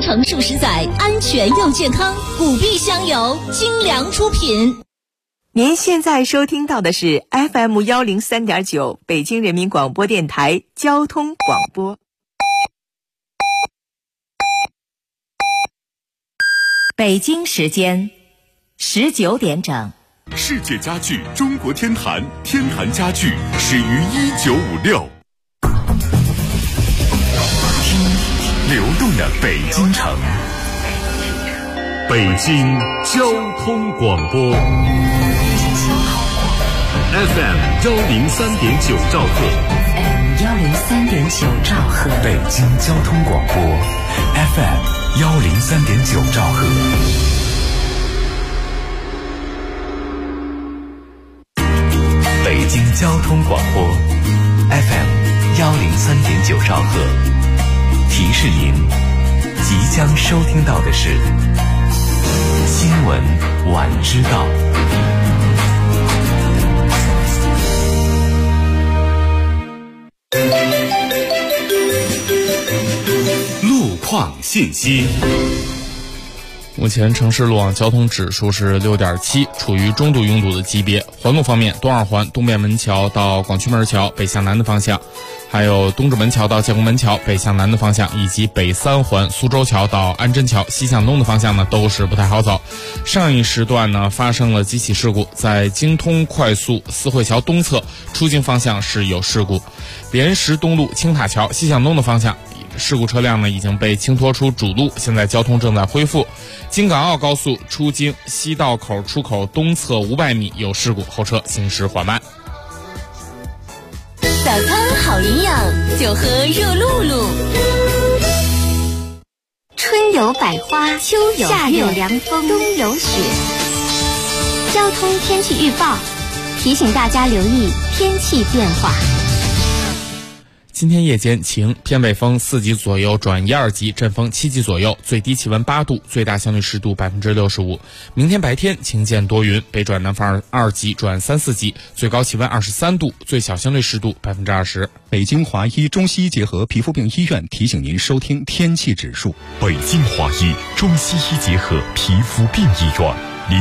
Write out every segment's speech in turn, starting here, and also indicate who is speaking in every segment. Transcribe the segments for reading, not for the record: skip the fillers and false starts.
Speaker 1: 传承数十载，安全又健康。古碧香油精良出品。
Speaker 2: 您现在收听到的是 FM103.9 北京人民广播电台交通广播。北京时间19点整。
Speaker 3: 世界家具中国天坛，天坛家具始于1956。听流动的北京城，北京交通广播 FM103.9 兆赫，FM103.9 兆赫，北京交通广播 FM103.9 兆赫。北京交通广播 FM103.9 兆赫，提示您即将收听到的是新闻晚知道。路况信息。
Speaker 4: 目前城市路网交通指数是 6.7， 处于中度拥堵的级别。环路方面，东二环东便门桥到广渠门桥北向南的方向，还有东直门桥到建国门桥北向南的方向，以及北三环苏州桥到安贞桥西向东的方向呢，都是不太好走。上一时段呢发生了几起事故，在京通快速四惠桥东侧出京方向是有事故，莲石东路青塔桥西向东的方向事故车辆呢已经被清拖出主路，现在交通正在恢复。京港澳高速出京西道口出口东侧500米有事故，后车行驶缓慢。
Speaker 1: 早餐好营养，就喝热露露。
Speaker 5: 春有百花，秋有夏有凉风，冬有雪。交通天气预报提醒大家留意天气变化。
Speaker 4: 今天夜间晴，偏北风4级左右转1、2级，阵风7级左右，最低气温8度，最大相对湿度65%。明天白天晴间多云，北转南风2级转3、4级，最高气温23度，最小相对湿度20%。
Speaker 6: 北京华医中西医结合皮肤病医院提醒您收听天气指数。
Speaker 3: 北京华医中西医结合皮肤病医院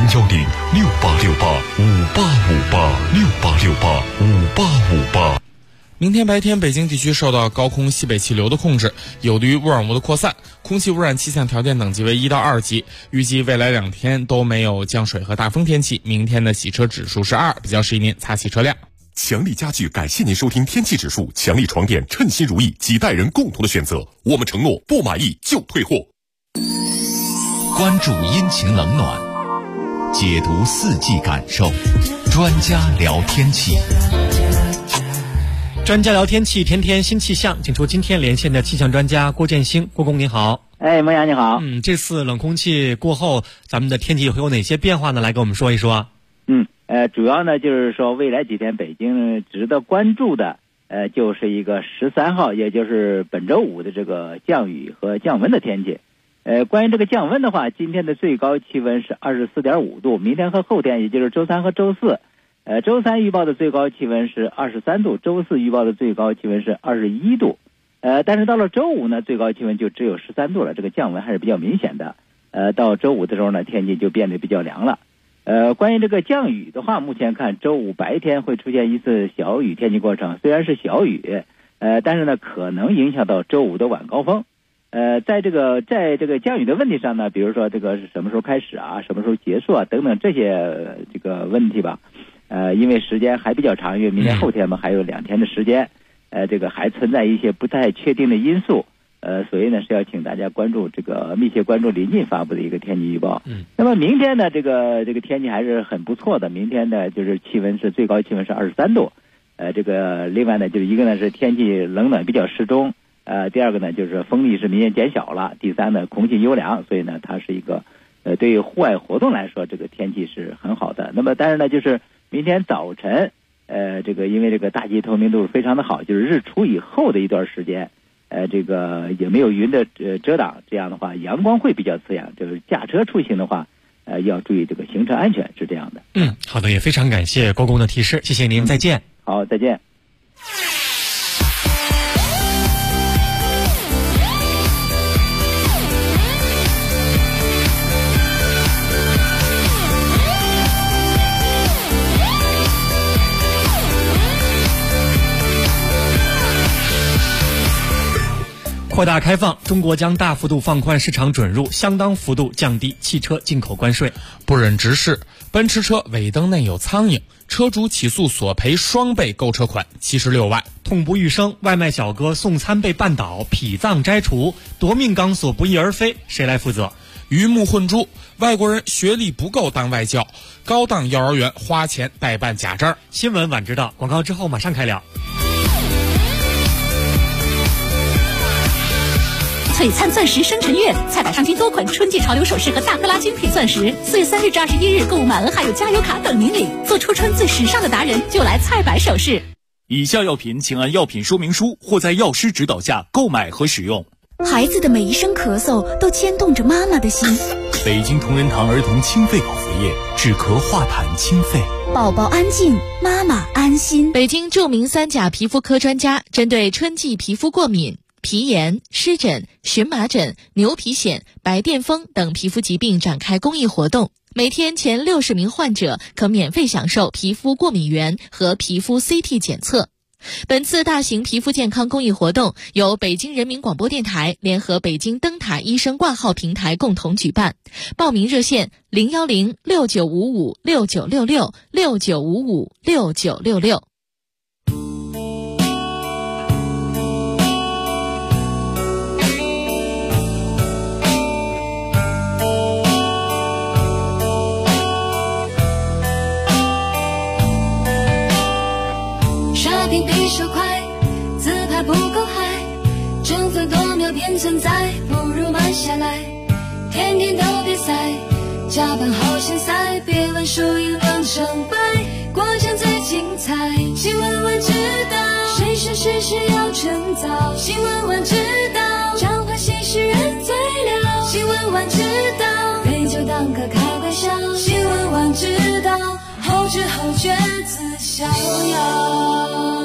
Speaker 3: ，010-6868-5858，6858-5858。
Speaker 4: 明天白天，北京地区受到高空西北气流的控制，有利于污染物的扩散，空气污染气象条件等级为1到2级。预计未来2天都没有降水和大风天气。明天的洗车指数是2，比较适宜您擦洗车辆。
Speaker 3: 强力家具感谢您收听天气指数，强力床垫称心如意，几代人共同的选择。我们承诺不满意就退货。
Speaker 7: 关注阴晴冷暖，解读四季感受，专家聊天气。
Speaker 8: 专家聊天气，天天新气象，请出今天连线的气象专家郭建兴。郭工您好。
Speaker 9: 孟阳你好。
Speaker 8: 这次冷空气过后，咱们的天气会有哪些变化呢？来跟我们说一说。
Speaker 9: 主要呢就是说未来几天北京值得关注的就是一个13号，也就是本周五的这个降雨和降温的天气。关于这个降温的话，今天的最高气温是24.5度，明天和后天也就是周三和周四周三预报的最高气温是23度，周四预报的最高气温是21度。但是到了周五呢，最高气温就只有13度了，这个降温还是比较明显的。到周五的时候呢，天气就变得比较凉了。关于这个降雨的话，目前看周五白天会出现一次小雨天气过程，虽然是小雨，但是呢可能影响到周五的晚高峰。在这个降雨的问题上呢，比如说这个是什么时候开始啊，什么时候结束啊等等这些这个问题吧。因为时间还比较长，因为明天后天嘛还有2天的时间，这个还存在一些不太确定的因素，所以呢是要请大家密切关注临近发布的一个天气预报。那么明天呢，这个天气还是很不错的，明天呢就是最高气温是23度，另外呢就是一个呢是天气冷暖比较适中，第二个呢就是风力是明显减小了，第三呢空气优良，所以呢它是一个对于户外活动来说这个天气是很好的。那么但是呢就是明天早晨因为这个大气透明度非常的好，就是日出以后的一段时间，也没有云的遮挡，这样的话阳光会比较刺眼，就是驾车出行的话要注意这个行车安全，是这样的。
Speaker 8: 好的，也非常感谢郭工的提示，谢谢您，再见。
Speaker 9: 好，再见。
Speaker 8: 扩大开放，中国将大幅度放宽市场准入，相当幅度降低汽车进口关税。
Speaker 4: 不忍直视，奔驰车尾灯内有苍蝇，车主起诉索赔双倍购车款76万。
Speaker 8: 痛不欲生，外卖小哥送餐被绊倒，脾脏摘除，夺命钢索不翼而飞，谁来负责？
Speaker 4: 鱼目混珠，外国人学历不够当外教，高档幼儿园花钱代办假证。
Speaker 8: 新闻晚知道，广告之后马上开聊。
Speaker 1: 璀璨钻石生辰月，菜板上均多款春季潮流首饰和大克拉精品钻石。4月3日至21日购物满额还有加油卡等您领，做出春最时尚的达人就来菜板首饰。
Speaker 10: 以下药品请按药品说明书或在药师指导下购买和使用。
Speaker 11: 孩子的每一声咳嗽都牵动着妈妈的心。
Speaker 10: 北京同仁堂儿童清肺口服液，止咳化痰清肺。
Speaker 11: 宝宝安静，妈妈安心。
Speaker 12: 北京著名3甲皮肤科专家针对春季皮肤过敏、皮炎、湿疹、荨麻疹、牛皮癣、白癜风等皮肤疾病展开公益活动，每天前60名患者可免费享受皮肤过敏原和皮肤 CT 检测。本次大型皮肤健康公益活动由北京人民广播电台联合北京灯塔医生挂号平台共同举办，报名热线01069556966 69556966。
Speaker 13: 比手快，自拍不够嗨，争分夺秒变存在，不如慢下来。天天都比赛，加班好像赛，别问输赢论成败，过程最精彩。新闻晚知道，谁是事实要趁早。新闻晚知道，彰化新诗人最了。新闻晚知道，杯酒当歌开玩笑。新闻晚知道，后知后觉自逍遥。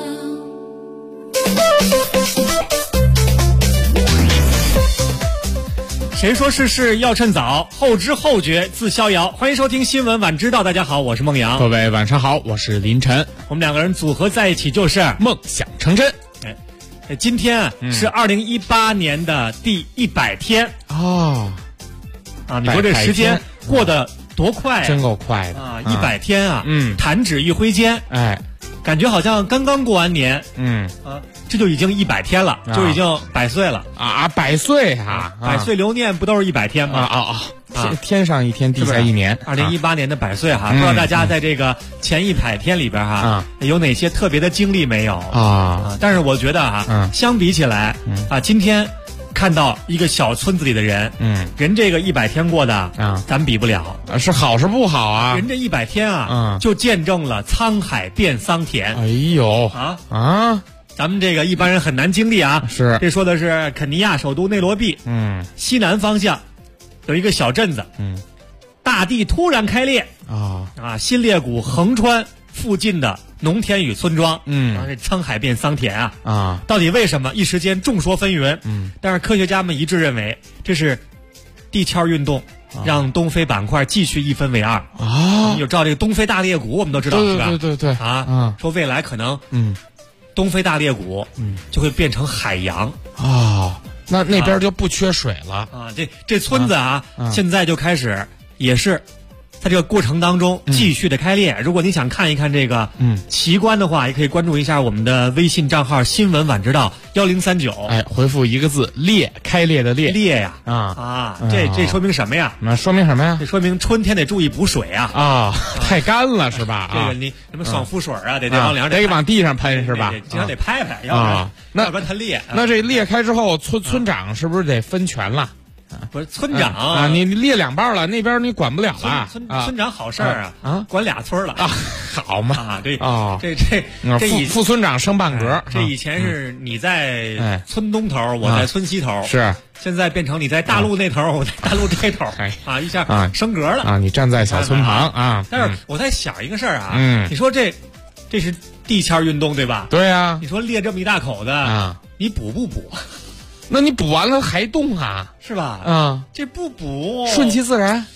Speaker 8: 谁说事事要趁早，后知后觉自逍遥。欢迎收听新闻晚知道，大家好，我是孟阳。
Speaker 4: 各位晚上好，我是林晨。
Speaker 8: 我们两个人组合在一起就是
Speaker 4: 梦想成真。
Speaker 8: 今天是2018年的第100天
Speaker 4: 啊！
Speaker 8: 你说这时间过得多快
Speaker 4: 真够快的
Speaker 8: 啊！100天啊，弹指一挥间，感觉好像刚刚过完年，这就已经100天了，就已经100岁了
Speaker 4: 啊！100岁啊
Speaker 8: ！100岁流年不都是100天吗？
Speaker 4: 天上一天，地下一年。
Speaker 8: 2018年的100岁哈，不知道大家在这个前100天里边哈，有哪些特别的经历没有啊？但是我觉得相比起来今天看到一个小村子里的人，人这个100天过的咱比不了，
Speaker 4: 是好是不好啊？
Speaker 8: 人这100天就见证了沧海变桑田。
Speaker 4: 哎呦
Speaker 8: 咱们这个一般人很难经历啊。
Speaker 4: 是，
Speaker 8: 这说的是肯尼亚首都内罗毕，西南方向有一个小镇子，大地突然开裂新裂谷横穿附近的农田与村庄，这沧海变桑田到底为什么？一时间众说纷纭，但是科学家们一致认为这是地壳运动让东非板块继续一分为二你有知道这个东非大裂谷，我们都知道是吧？
Speaker 4: 对
Speaker 8: 说未来可能东非大裂谷就会变成海洋
Speaker 4: 那边就不缺水了
Speaker 8: 这村子现在就开始也是在这个过程当中继续的开裂。如果你想看一看这个奇观的话，也可以关注一下我们的微信账号新闻晚知道1039，
Speaker 4: 回复一个字裂，开裂的裂，
Speaker 8: 裂呀这说明什么呀？
Speaker 4: 那说明什么呀？
Speaker 8: 这说明春天得注意补水
Speaker 4: 太干了是吧？
Speaker 8: 这个你什么爽肤水得往梁
Speaker 4: 得往地上喷是吧？
Speaker 8: 经常得拍拍，要不然它裂。
Speaker 4: 那这裂开之后，村长是不是得分权了？
Speaker 8: 不是村长
Speaker 4: 你裂2半了，那边你管不了了。
Speaker 8: 村长好事儿管2村了
Speaker 4: 好嘛
Speaker 8: 这
Speaker 4: 副村长升半格。
Speaker 8: 这以前是你在村东头，我在村西头，
Speaker 4: 是
Speaker 8: 现在变成你在大陆那头，我在大陆这头一下升格了
Speaker 4: 你站在小村旁
Speaker 8: 但是我在想一个事儿你说这是地壳运动对吧？
Speaker 4: 对呀。
Speaker 8: 你说裂这么一大口子你补不补？
Speaker 4: 那你补完了还动
Speaker 8: 是吧？这不补
Speaker 4: 顺其自然，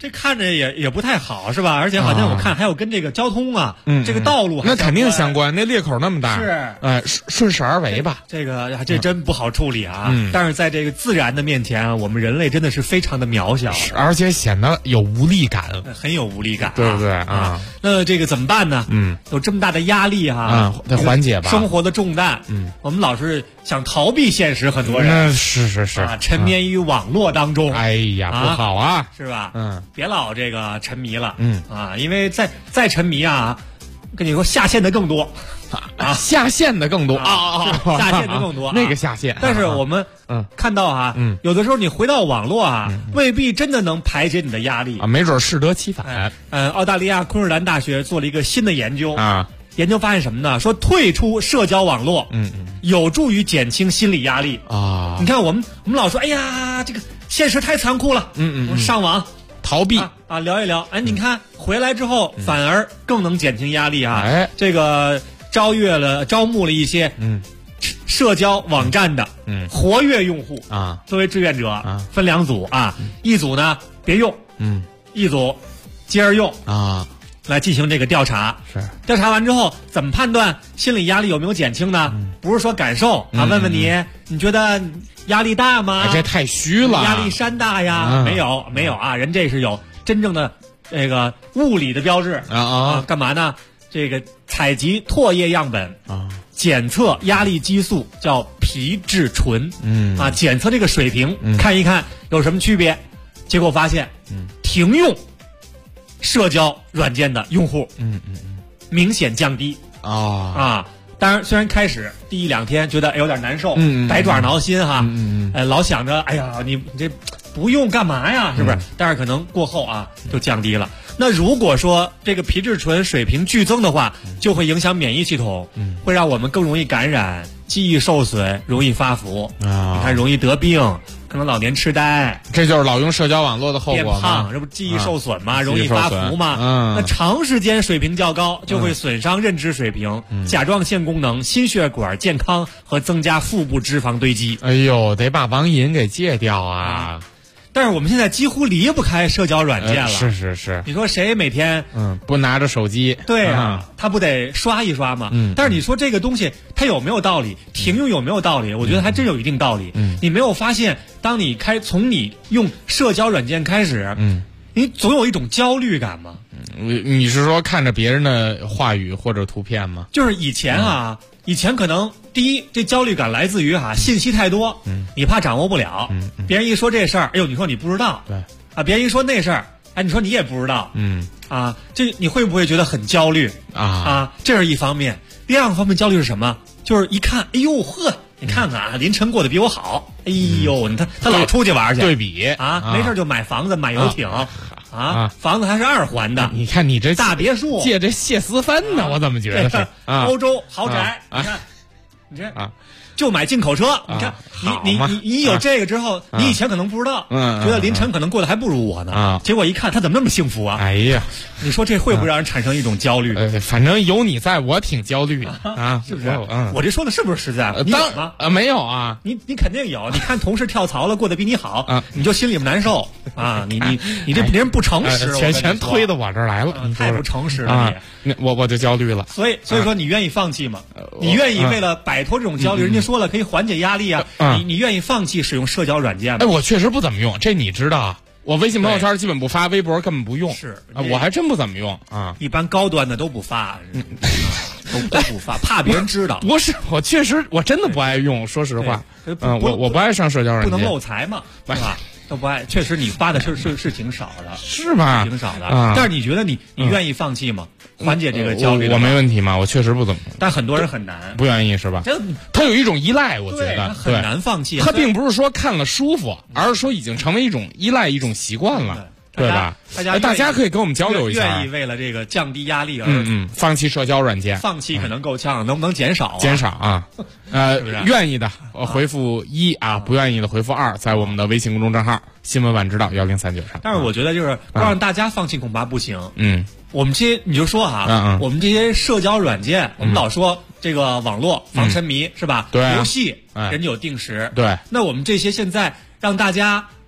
Speaker 8: 这看着也不太好是吧？而且好像我看还有跟这个交通啊，这个道路
Speaker 4: 那肯定相关，那裂口那么大，
Speaker 8: 是
Speaker 4: 顺势而为吧？
Speaker 8: 这真不好处理啊！但是在这个自然的面前，我们人类真的是非常的渺小，
Speaker 4: 而且显得有无力感，
Speaker 8: 很有无力感，
Speaker 4: 对不对啊？
Speaker 8: 那这个怎么办呢？有这么大的压力
Speaker 4: 得缓解吧，
Speaker 8: 生活的重担。我们老是想逃避现实，很多人
Speaker 4: 是
Speaker 8: 沉湎于网络当中。
Speaker 4: 哎呀，不好啊，
Speaker 8: 是吧？别老这个沉迷了，因为再沉迷啊，跟你说下线的更多，
Speaker 4: 下线的更多
Speaker 8: 下线的更多，
Speaker 4: 那个下线。
Speaker 8: 但是我们看到有的时候你回到网络未必真的能排解你的压力
Speaker 4: 没准适得其反。
Speaker 8: 澳大利亚昆士兰大学做了一个新的研究研究发现什么呢？说退出社交网络，有助于减轻心理压力啊。你看我们老说，哎呀，这个现实太残酷了，我们上网
Speaker 4: 逃避
Speaker 8: 聊一聊，你看回来之后反而更能减轻压力啊。这个招募了一些社交网站的活跃用户作为志愿者分2组一组呢别用，一组接着用来进行这个调查。调查完之后怎么判断心理压力有没有减轻呢？不是说感受问问你觉得压力大吗？
Speaker 4: 这太虚了，
Speaker 8: 压力山大呀？没有啊，人这是有真正的这个物理的标志干嘛呢？这个采集唾液样本检测压力激素叫皮质醇检测这个水平看一看有什么区别。结果发现停用社交软件的用户明显降低当然虽然开始第1-2天觉得有点难受，百爪挠心老想着哎呀你这不用干嘛呀，是不是？但是可能过后就降低了。那如果说这个皮质醇水平剧增的话，就会影响免疫系统，会让我们更容易感染，记忆受损，容易发福你看容易得病，可能老年痴呆。
Speaker 4: 这就是老用社交网络的后果吗？
Speaker 8: 变胖，这不记忆受损吗？容易发福吗？那长时间水平较高，就会损伤认知水平、甲状腺功能、心血管健康和增加腹部脂肪堆积。
Speaker 4: 哎呦，得把网瘾给戒掉啊！
Speaker 8: 但是我们现在几乎离不开社交软件了。
Speaker 4: 是。
Speaker 8: 你说谁每天
Speaker 4: 不拿着手机？
Speaker 8: 对他不得刷一刷吗？但是你说这个东西它有没有道理？停用有没有道理？我觉得还真有一定道理。你没有发现，当你从你用社交软件开始，你总有一种焦虑感吗？
Speaker 4: 你是说看着别人的话语或者图片吗？
Speaker 8: 就是以前可能第一，这焦虑感来自于信息太多，你怕掌握不了，别人一说这事儿，哎呦，你说你不知道，对别人一说那事儿，你说你也不知道，这你会不会觉得很焦虑这是一方面。第二个方面焦虑是什么？就是一看，哎呦呵，你看看林晨过得比我好，哎呦，他老出去玩去，
Speaker 4: 对比
Speaker 8: 没事就买房子买游艇房子还是2环的，
Speaker 4: 你看你这
Speaker 8: 大别墅，
Speaker 4: 借这谢思芬呢，我怎么觉得是
Speaker 8: 欧洲豪宅？你看，你这就买进口车，你看你有这个之后，你以前可能不知道，觉得林晨可能过得还不如我呢，结果一看他怎么那么幸福啊？
Speaker 4: 哎呀，
Speaker 8: 你说这会不会让人产生一种焦虑？
Speaker 4: 反正有你在我挺焦虑的
Speaker 8: 是不是？我这说的是不是实在？你有吗？
Speaker 4: 没有啊，
Speaker 8: 你肯定有。你看同事跳槽了，过得比你好你就心里难受你这别人不诚实，
Speaker 4: 全推到我这儿来了，
Speaker 8: 太不诚实了
Speaker 4: 你，我就焦虑了。
Speaker 8: 所以说你愿意放弃吗？你愿意为了摆脱这种焦虑，人家说了可以缓解压力你愿意放弃使用社交软件吗？
Speaker 4: 我确实不怎么用，这你知道。我微信朋友圈基本不发，微博根本不用。我还真不怎么用
Speaker 8: 一般高端的都不发，都不发，怕别人知道。
Speaker 4: 不是，我确实我真的不爱用，说实话。我不爱上社交软件，
Speaker 8: 不能漏财嘛，是吧？都不爱，确实你发的是挺少的，
Speaker 4: 是吧？
Speaker 8: 挺少的。但是你觉得你愿意放弃吗？缓解这个焦虑？
Speaker 4: 我没问题嘛，我确实不怎么。
Speaker 8: 但很多人很难，
Speaker 4: 不愿意是吧？他有一种依赖，我觉得
Speaker 8: 很难放弃。
Speaker 4: 他并不是说看了舒服，而是说已经成为一种依赖，一种习惯了。对吧？大家可以跟我们交流一下，
Speaker 8: 愿意为了这个降低压力而
Speaker 4: 放弃社交软件，
Speaker 8: 放弃可能够呛，能不能减少？
Speaker 4: 减少愿意的回复1不愿意的回复2，在我们的微信公众账号新闻晚知道1039上。
Speaker 8: 但是我觉得就是光让大家放弃恐怕不行。我们你就说我们这些社交软件，我们老说这个网络防沉迷是吧？
Speaker 4: 对，
Speaker 8: 游戏人家有定时，
Speaker 4: 对。
Speaker 8: 那我们这些现在让大家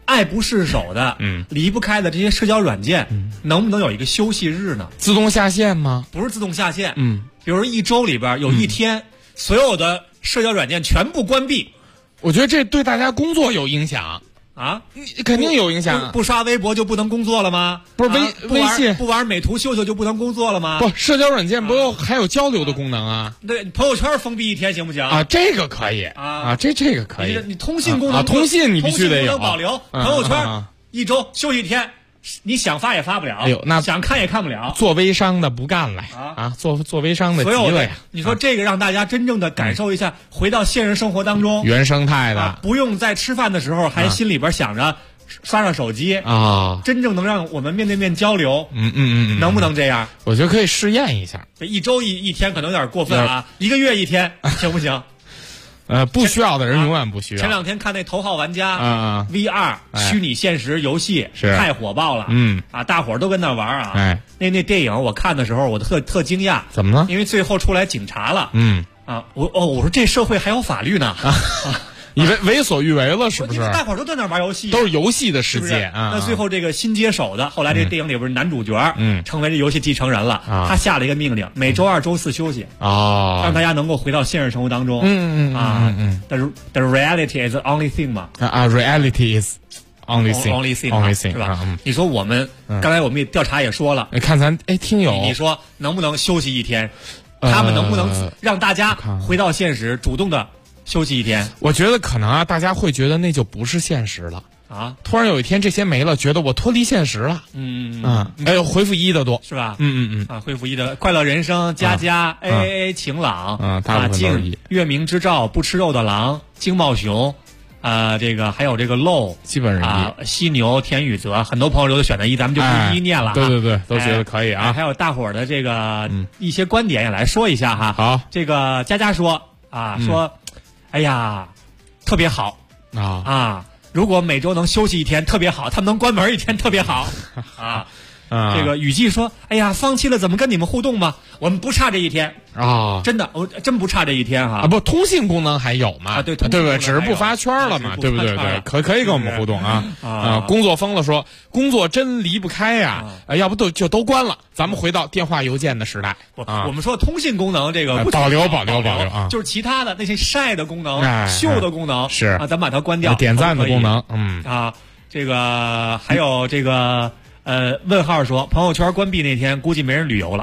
Speaker 8: 爱不释手的，离不开的这些社交软件，能不能有一个休息日呢？
Speaker 4: 自动下线吗？
Speaker 8: 不是自动下线，比如一周里边有一天，所有的社交软件全部关闭。
Speaker 4: 我觉得这对大家工作有影响
Speaker 8: 啊，
Speaker 4: 肯定有影响。
Speaker 8: 不刷微博就不能工作了吗？
Speaker 4: 不是微信
Speaker 8: 不玩美图秀秀就不能工作了吗？
Speaker 4: 不，社交软件不还有交流的功能啊？
Speaker 8: 对，朋友圈封闭一天行不行？
Speaker 4: 啊，这个可以啊，这个可以。
Speaker 8: 你通信功能
Speaker 4: 通信你必须得有
Speaker 8: 保留，朋友圈一周休息一天。你想发也发不了，
Speaker 4: 哎呦，那
Speaker 8: 想看也看不了。
Speaker 4: 做微商的不干了做微商的急了呀！
Speaker 8: 你说这个让大家真正的感受一下，回到现实生活当中，
Speaker 4: 原生态的，
Speaker 8: 不用在吃饭的时候还心里边想着刷上手机
Speaker 4: 啊，
Speaker 8: 真正能让我们面对面交流。能不能这样？
Speaker 4: 我觉得可以试验一下。
Speaker 8: 这一周一天可能有点过分啊，一个月一天行不行？
Speaker 4: 不需要的人永远不需要。
Speaker 8: 前两天看那《头号玩家》VR 虚拟现实游戏太火爆了，大伙儿都跟那玩啊。那电影我看的时候我特惊讶，
Speaker 4: 怎么了？
Speaker 8: 因为最后出来警察了。我说这社会还有法律呢。
Speaker 4: 你为所欲为了是不是？
Speaker 8: 大伙儿都在那玩游戏，
Speaker 4: 都是游戏的世界啊。
Speaker 8: 那最后这个新接手的，后来这个电影里边男主角，成为这游戏继承人了。他下了一个命令，每周2、周4休息让大家能够回到现实生活当中。The reality is the only thing 嘛。
Speaker 4: reality is only thing
Speaker 8: 是吧？你说我们刚才我们调查也说了，
Speaker 4: 看咱听友，
Speaker 8: 你说能不能休息一天？他们能不能让大家回到现实，主动的休息一天？
Speaker 4: 我觉得可能大家会觉得那就不是现实了啊！突然有一天这些没了，觉得我脱离现实了。回复1的多
Speaker 8: 是吧？回复1的快乐人生、佳佳、AA 晴朗静、月明之照、不吃肉的狼、金茂雄。这个还有这个漏，
Speaker 4: 基本上
Speaker 8: 犀牛、田宇泽，很多朋友都选的1，咱们就不一一念了。
Speaker 4: 对，都觉得可以啊。
Speaker 8: 还有大伙儿的这个一些观点也来说一下哈。
Speaker 4: 好，
Speaker 8: 这个佳佳说说，哎呀，特别好如果每周能休息一天特别好，他们能关门一天特别好这个雨季说，哎呀，放弃了怎么跟你们互动吗？我们不差这一天真的，我真不差这一天哈。
Speaker 4: 不，通信功能还有嘛？
Speaker 8: 对
Speaker 4: 不对？只是不发圈了嘛，对不对？可以跟我们互动工作疯了说，工作真离不开呀，要不都关了，咱们回到电话邮件的时代。
Speaker 8: 我们说通信功能这个
Speaker 4: 保留啊，
Speaker 8: 就是其他的那些晒的功能、秀的功能
Speaker 4: 是
Speaker 8: 咱把它关掉，
Speaker 4: 点赞的功能
Speaker 8: 这个还有这个。问号说，朋友圈关闭那天，估计没人旅游了。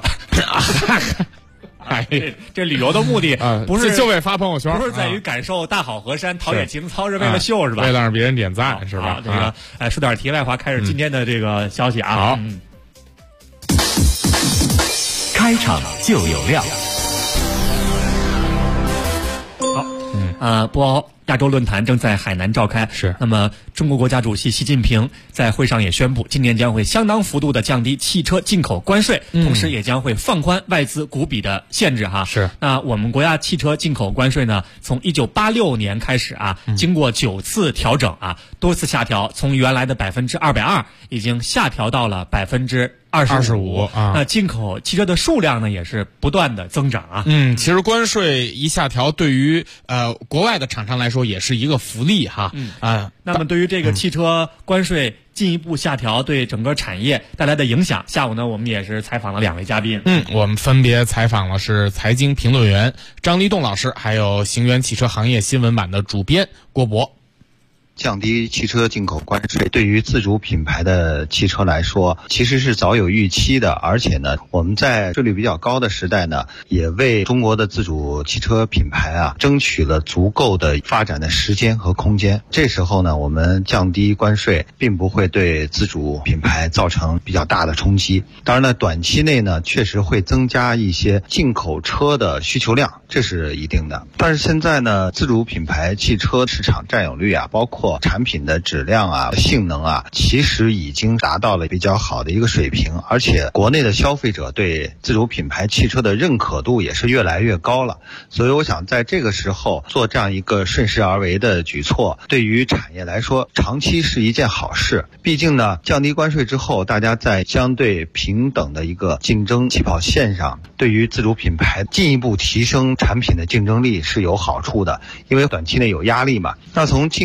Speaker 8: 这旅游的目的不是
Speaker 4: 就为发朋友圈，
Speaker 8: 不是在于感受大好河山、陶冶情操，是为了秀是吧？
Speaker 4: 为了让别人点赞是吧？
Speaker 8: 这个说点题外话，开始今天的这个消息啊。
Speaker 4: 好，
Speaker 3: 开场就有料。
Speaker 8: 好，博鳌亚洲论坛正在海南召开。
Speaker 4: 是，
Speaker 8: 那么中国国家主席习近平在会上也宣布，今年将会相当幅度的降低汽车进口关税，同时也将会放宽外资股比的限制哈。
Speaker 4: 是，
Speaker 8: 那我们国家汽车进口关税呢，从1986年开始经过9次调整多次下调，从原来的220%已经下调到了25%。那进口汽车的数量呢，也是不断的增长
Speaker 4: 其实关税一下调，对于国外的厂商来说也是一个福利哈。
Speaker 8: 那么对于这个汽车关税进一步下调对整个产业带来的影响，下午呢我们也是采访了2位嘉宾。
Speaker 4: 我们分别采访了是财经评论员张立栋老师，还有行源汽车行业新闻版的主编郭博。
Speaker 14: 降低汽车进口关税对于自主品牌的汽车来说其实是早有预期的，而且呢我们在税率比较高的时代呢，也为中国的自主汽车品牌争取了足够的发展的时间和空间。这时候呢我们降低关税并不会对自主品牌造成比较大的冲击。当然呢短期内呢确实会增加一些进口车的需求量，这是一定的。但是现在呢自主品牌汽车市场占有率包括产品的质量性能其实已经达到了比较好的一个水平，而且国内的消费者对自主品牌汽车的认可度也是越来越高了。所以我想在这个时候做这样一个顺势而为的举措，对于产业来说长期是一件好事。毕竟呢降低关税之后，大家在相对平等的一个竞争起跑线上，对于自主品牌进一步提升产品的竞争力是有好处的，因为短期内有压力嘛。那从进口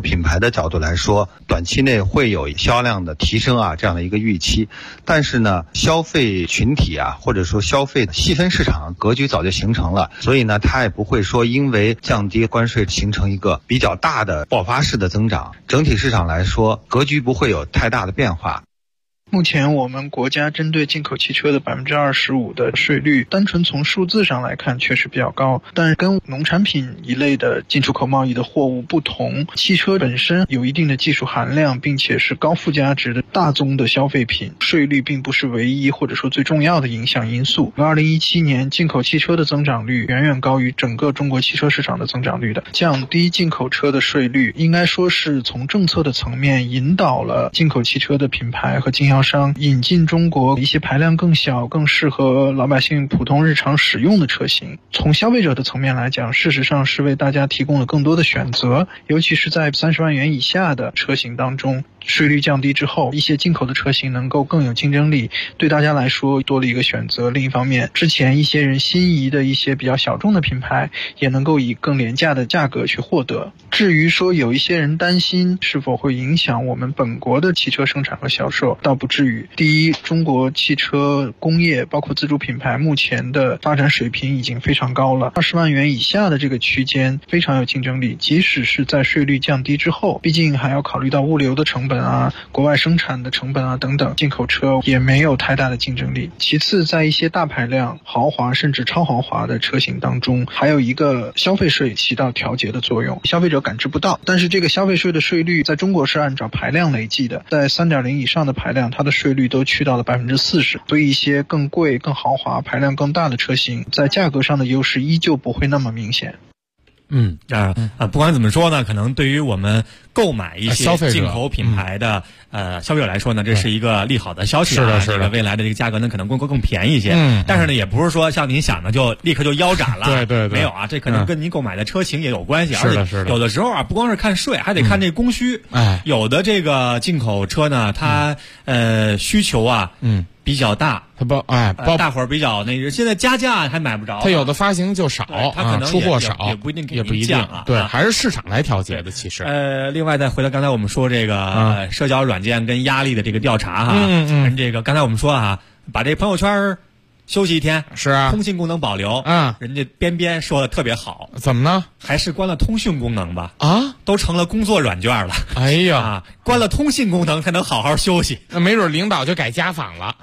Speaker 14: 品牌的角度来说，短期内会有销量的提升这样的一个预期。但是呢，消费群体或者说消费细分市场格局早就形成了，所以呢，它也不会说因为降低关税形成一个比较大的爆发式的增长。整体市场来说，格局不会有太大的变化。
Speaker 15: 目前我们国家针对进口汽车的25%的税率，单纯从数字上来看确实比较高，但跟农产品一类的进出口贸易的货物不同，汽车本身有一定的技术含量，并且是高附加值的大宗的消费品，税率并不是唯一或者说最重要的影响因素。2017年进口汽车的增长率远远高于整个中国汽车市场的增长率的，降低进口车的税率应该说是从政策的层面引导了进口汽车的品牌和经销商引进中国一些排量更小、更适合老百姓普通日常使用的车型。从消费者的层面来讲，事实上是为大家提供了更多的选择，尤其是在30万元以下的车型当中，税率降低之后，一些进口的车型能够更有竞争力，对大家来说多了一个选择。另一方面，之前一些人心仪的一些比较小众的品牌也能够以更廉价的价格去获得。至于说有一些人担心是否会影响我们本国的汽车生产和销售，倒不至于。第一，中国汽车工业包括自主品牌目前的发展水平已经非常高了，20万元以下的这个区间非常有竞争力，即使是在税率降低之后，毕竟还要考虑到物流的成本国外生产的成本等等，进口车也没有太大的竞争力。其次，在一些大排量、豪华甚至超豪华的车型当中，还有一个消费税起到调节的作用，消费者感知不到，但是这个消费税的税率在中国是按照排量累计的，在 3.0 以上的排量，它的税率都去到了 40%， 所以一些更贵、更豪华、排量更大的车型在价格上的优势依旧不会那么明显。
Speaker 8: 不管怎么说呢，可能对于我们购买一些进口品牌的消费者来说呢，这是一个利好的消息
Speaker 4: 是的，
Speaker 8: 这个未来的这个价格呢可能更便宜一些。但是呢，也不是说像您想的就立刻就腰斩了。对，没有这可能跟您购买的车型也有关系。而且有的时候不光是看税，还得看这供需。有的这个进口车呢，它需求比较大，大伙儿比较现在加价还买不着，
Speaker 4: 它有的发行就少，
Speaker 8: 它可能
Speaker 4: 出货少，
Speaker 8: 也不一定给
Speaker 4: 也不一定对，还是市场来调节的。其实
Speaker 8: 另外再回到刚才我们说这个社交软件跟压力的这个调查这个刚才我们说把这朋友圈休息一天，
Speaker 4: 是
Speaker 8: 通信功能保留。人家边说的特别好，
Speaker 4: 怎么呢？
Speaker 8: 还是关了通讯功能吧？都成了工作软件了。
Speaker 4: 哎呀，
Speaker 8: 关了通信功能才能好好休息。
Speaker 4: 那没准领导就改家访了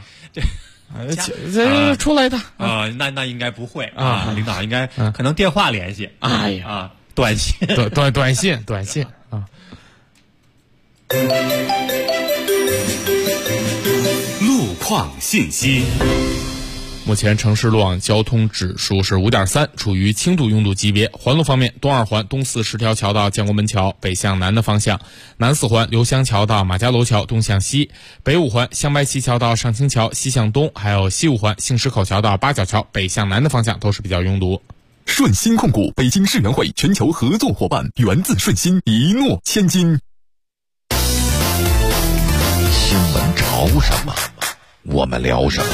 Speaker 8: 这
Speaker 4: 出来的
Speaker 8: 那应该不会领导应该可能电话联系。
Speaker 4: 哎呀，
Speaker 8: 短信
Speaker 4: 短信
Speaker 3: 路况信息。
Speaker 4: 目前城市路网交通指数是 5.3， 处于轻度拥堵级别。环路方面，东二环东四十条桥到建国门桥北向南的方向，南四环刘香桥到马家楼桥东向西，北五环香白旗桥到上清桥西向东，还有西五环杏石口桥到八角桥北向南的方向都是比较拥堵。
Speaker 16: 顺鑫控股北京世园会全球合作伙伴，源自顺鑫，一诺千金。
Speaker 7: 新闻潮什么，我们聊什么。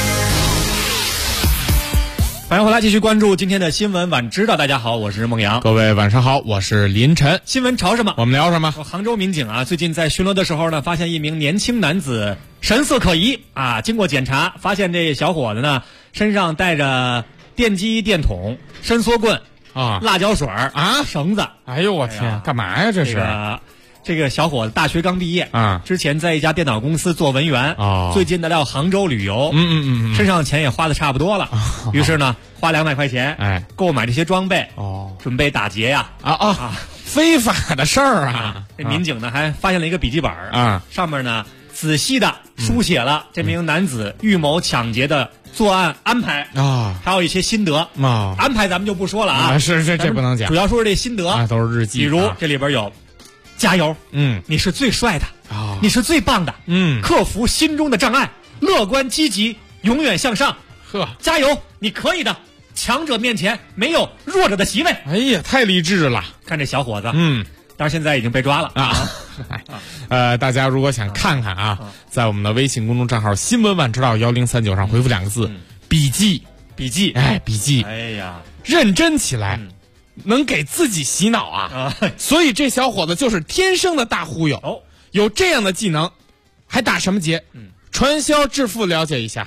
Speaker 8: 欢迎回来，继续关注今天的新闻晚知道。大家好，我是孟阳。
Speaker 4: 各位晚上好，我是林晨。
Speaker 8: 新闻潮什么，
Speaker 4: 我们聊什么？
Speaker 8: 杭州民警最近在巡逻的时候呢，发现一名年轻男子神色可疑经过检查，发现这小伙子呢身上带着电击电筒、伸缩棍辣椒水绳子。
Speaker 4: 哎呦我天，干嘛呀这是？
Speaker 8: 这个小伙子大学刚毕业之前在一家电脑公司做文员最近来到杭州旅游身上钱也花的差不多了于是呢花200块钱购买这些装备准备打劫呀
Speaker 4: 非法的事儿
Speaker 8: 这民警呢还发现了一个笔记本上面呢仔细的书写了这名男子预谋抢劫的作案安排还有一些心得安排咱们就不说了
Speaker 4: 是这不能讲，
Speaker 8: 主要说是这心得
Speaker 4: 都是日记。
Speaker 8: 比如这里边有加油，你是最帅的你是最棒的，克服心中的障碍，乐观积极，永远向上，加油，你可以的，强者面前没有弱者的席位。
Speaker 4: 哎呀，太励志了！
Speaker 8: 看这小伙子，当然现在已经被抓了
Speaker 4: 大家如果想看看在我们的微信公众账号新闻晚知道1039上回复2个字笔记，笔记，哎呀，认真起来。 能给自己洗脑啊！所以这小伙子就是天生的大忽悠，有这样的技能，还打什么结？传销致富，了解一下。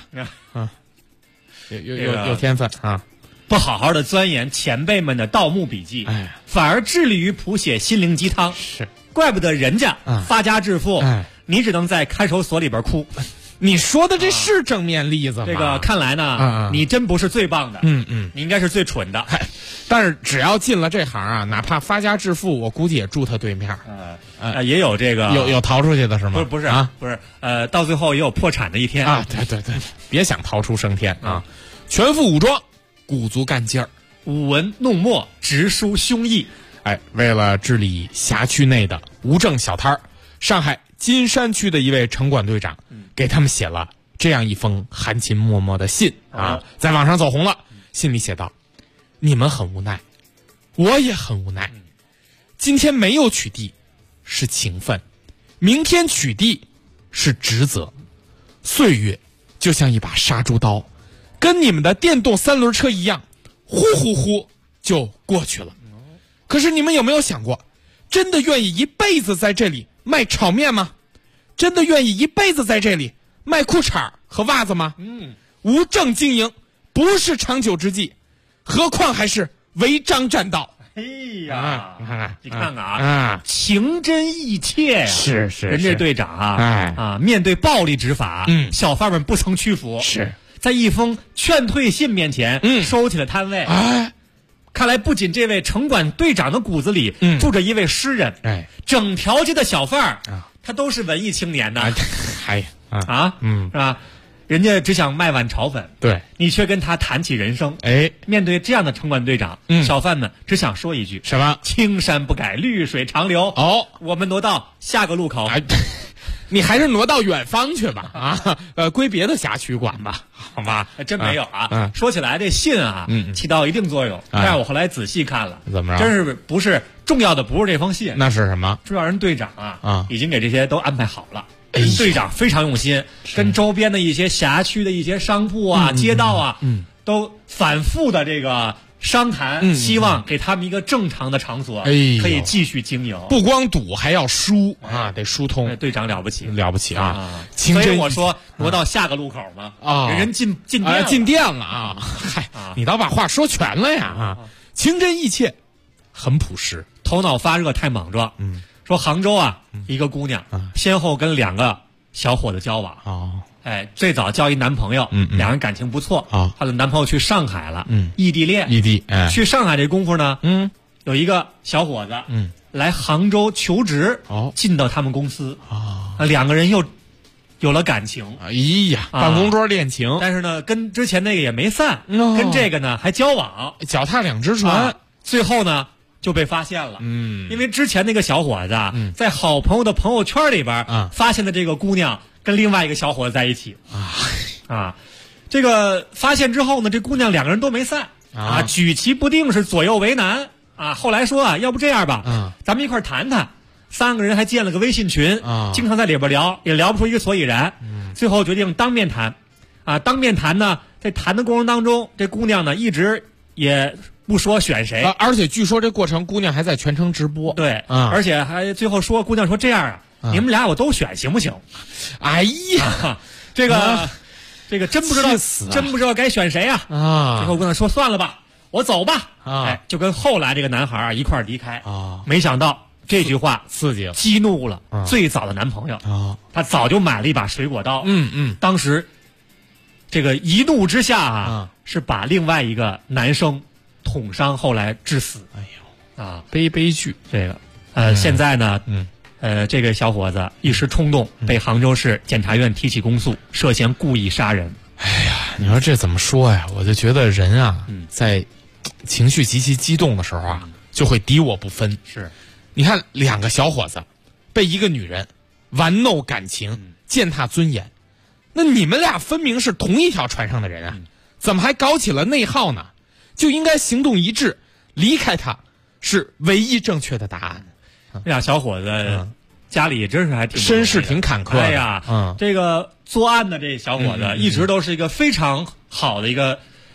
Speaker 4: 有天分啊！
Speaker 8: 不好好的钻研前辈们的盗墓笔记，反而致力于谱写心灵鸡汤。
Speaker 4: 是，
Speaker 8: 怪不得人家发家致富，你只能在看守所里边哭。
Speaker 4: 你说的这是正面例子吗？
Speaker 8: 这个看来呢，你真不是最棒的，你应该是最蠢的。
Speaker 4: 但是只要进了这行啊，哪怕发家致富，我估计也住他对面。
Speaker 8: 也有这个
Speaker 4: 有逃出去的是吗？
Speaker 8: 不是，到最后也有破产的一天
Speaker 4: 啊！对，别想逃出升天啊！全副武装，鼓足干劲儿，
Speaker 8: 舞文弄墨，直抒胸臆。
Speaker 4: 为了治理辖区内的无证小摊儿，上海金山区的一位城管队长给他们写了这样一封含情脉脉的信啊，在网上走红了。信里写道：“你们很无奈，我也很无奈。今天没有取缔是情分，明天取缔是职责。岁月就像一把杀猪刀，跟你们的电动3轮车一样，呼呼呼就过去了。可是你们有没有想过，真的愿意一辈子在这里卖炒面吗？真的愿意一辈子在这里卖裤衩和袜子吗？无证经营不是长久之计，何况还是违章占道。”
Speaker 8: 哎呀，你看看啊，情真意切，
Speaker 4: 是
Speaker 8: 人家队长面对暴力执法，小贩们不曾屈服，在一封劝退信面前，收起了摊位。看来不仅这位城管队长的骨子里住着一位诗人，整条街的小贩他都是文艺青年呢，是吧？人家只想卖碗炒粉，
Speaker 4: 对，
Speaker 8: 你却跟他谈起人生。面对这样的城管队长，小贩们只想说一句：
Speaker 4: 什么？
Speaker 8: 青山不改，绿水长流。我们挪到下个路口。
Speaker 4: 你还是挪到远方去吧，归别的辖区管吧，好吧？
Speaker 8: 真没有啊。说起来，这信起到一定作用，但是我后来仔细看了，
Speaker 4: 怎么着？
Speaker 8: 真是不是重要的，不是这封信，
Speaker 4: 那是什么？
Speaker 8: 重要人队长已经给这些都安排好了。队长非常用心，跟周边的一些辖区的一些商铺街道都反复的这个商谈，希望给他们一个正常的场所，可以继续经营。
Speaker 4: 不光堵，还要疏得疏通。
Speaker 8: 队长了不起
Speaker 4: 啊！
Speaker 8: 所以我说挪到下个路口嘛，人进
Speaker 4: 店了啊！嗨，你倒把话说全了呀！情真意切，很朴实，
Speaker 8: 头脑发热，太莽撞。说杭州一个姑娘先后跟2个小伙子交往。最早交一男朋友，两人感情不错。她的男朋友去上海了，异地恋。去上海这功夫呢，有一个小伙子来杭州求职，进到他们公司。2个人又有了感情。
Speaker 4: 办公桌恋情。
Speaker 8: 但是呢，跟之前那个也没散，跟这个呢还交往，
Speaker 4: 脚踏2只船。
Speaker 8: 最后呢就被发现了，因为之前那个小伙子在好朋友的朋友圈里边发现的这个姑娘跟另外一个小伙子在一起这个发现之后呢，这姑娘2个人都没散举棋不定，是左右为难后来说要不这样吧，咱们一块谈谈。3个人还建了个微信群经常在里边聊，也聊不出一个所以然。最后决定当面谈当面谈呢，在谈的过程当中，这姑娘呢一直也不说选谁，
Speaker 4: 而且据说这过程姑娘还在全程直播。
Speaker 8: 对，而且还最后说，姑娘说这样你们俩我都选行不行？
Speaker 4: 哎呀，
Speaker 8: 这个真不知道该选谁最后姑娘说算了吧，我走吧。就跟后来这个男孩一块离开没想到这句话
Speaker 4: 刺激了，
Speaker 8: 激怒了最早的男朋友他早就买了一把水果刀。当时这个一怒之下是把另外一个男生捅伤，后来致死。
Speaker 4: 悲剧。
Speaker 8: 这个现在呢这个小伙子一时冲动被杭州市检察院提起公诉，涉嫌故意杀人。
Speaker 4: 你说这怎么说呀？我就觉得人在情绪极其激动的时候就会敌我不分。你看2个小伙子被一个女人玩弄感情，践踏尊严，那你们俩分明是同一条船上的人怎么还搞起了内耗呢？就应该行动一致，离开他是唯一正确的答案。
Speaker 8: 这俩小伙子家里真是还挺
Speaker 4: 身世挺坎坷的。
Speaker 8: 这个作案的这小伙子一直都是一个非常好的一个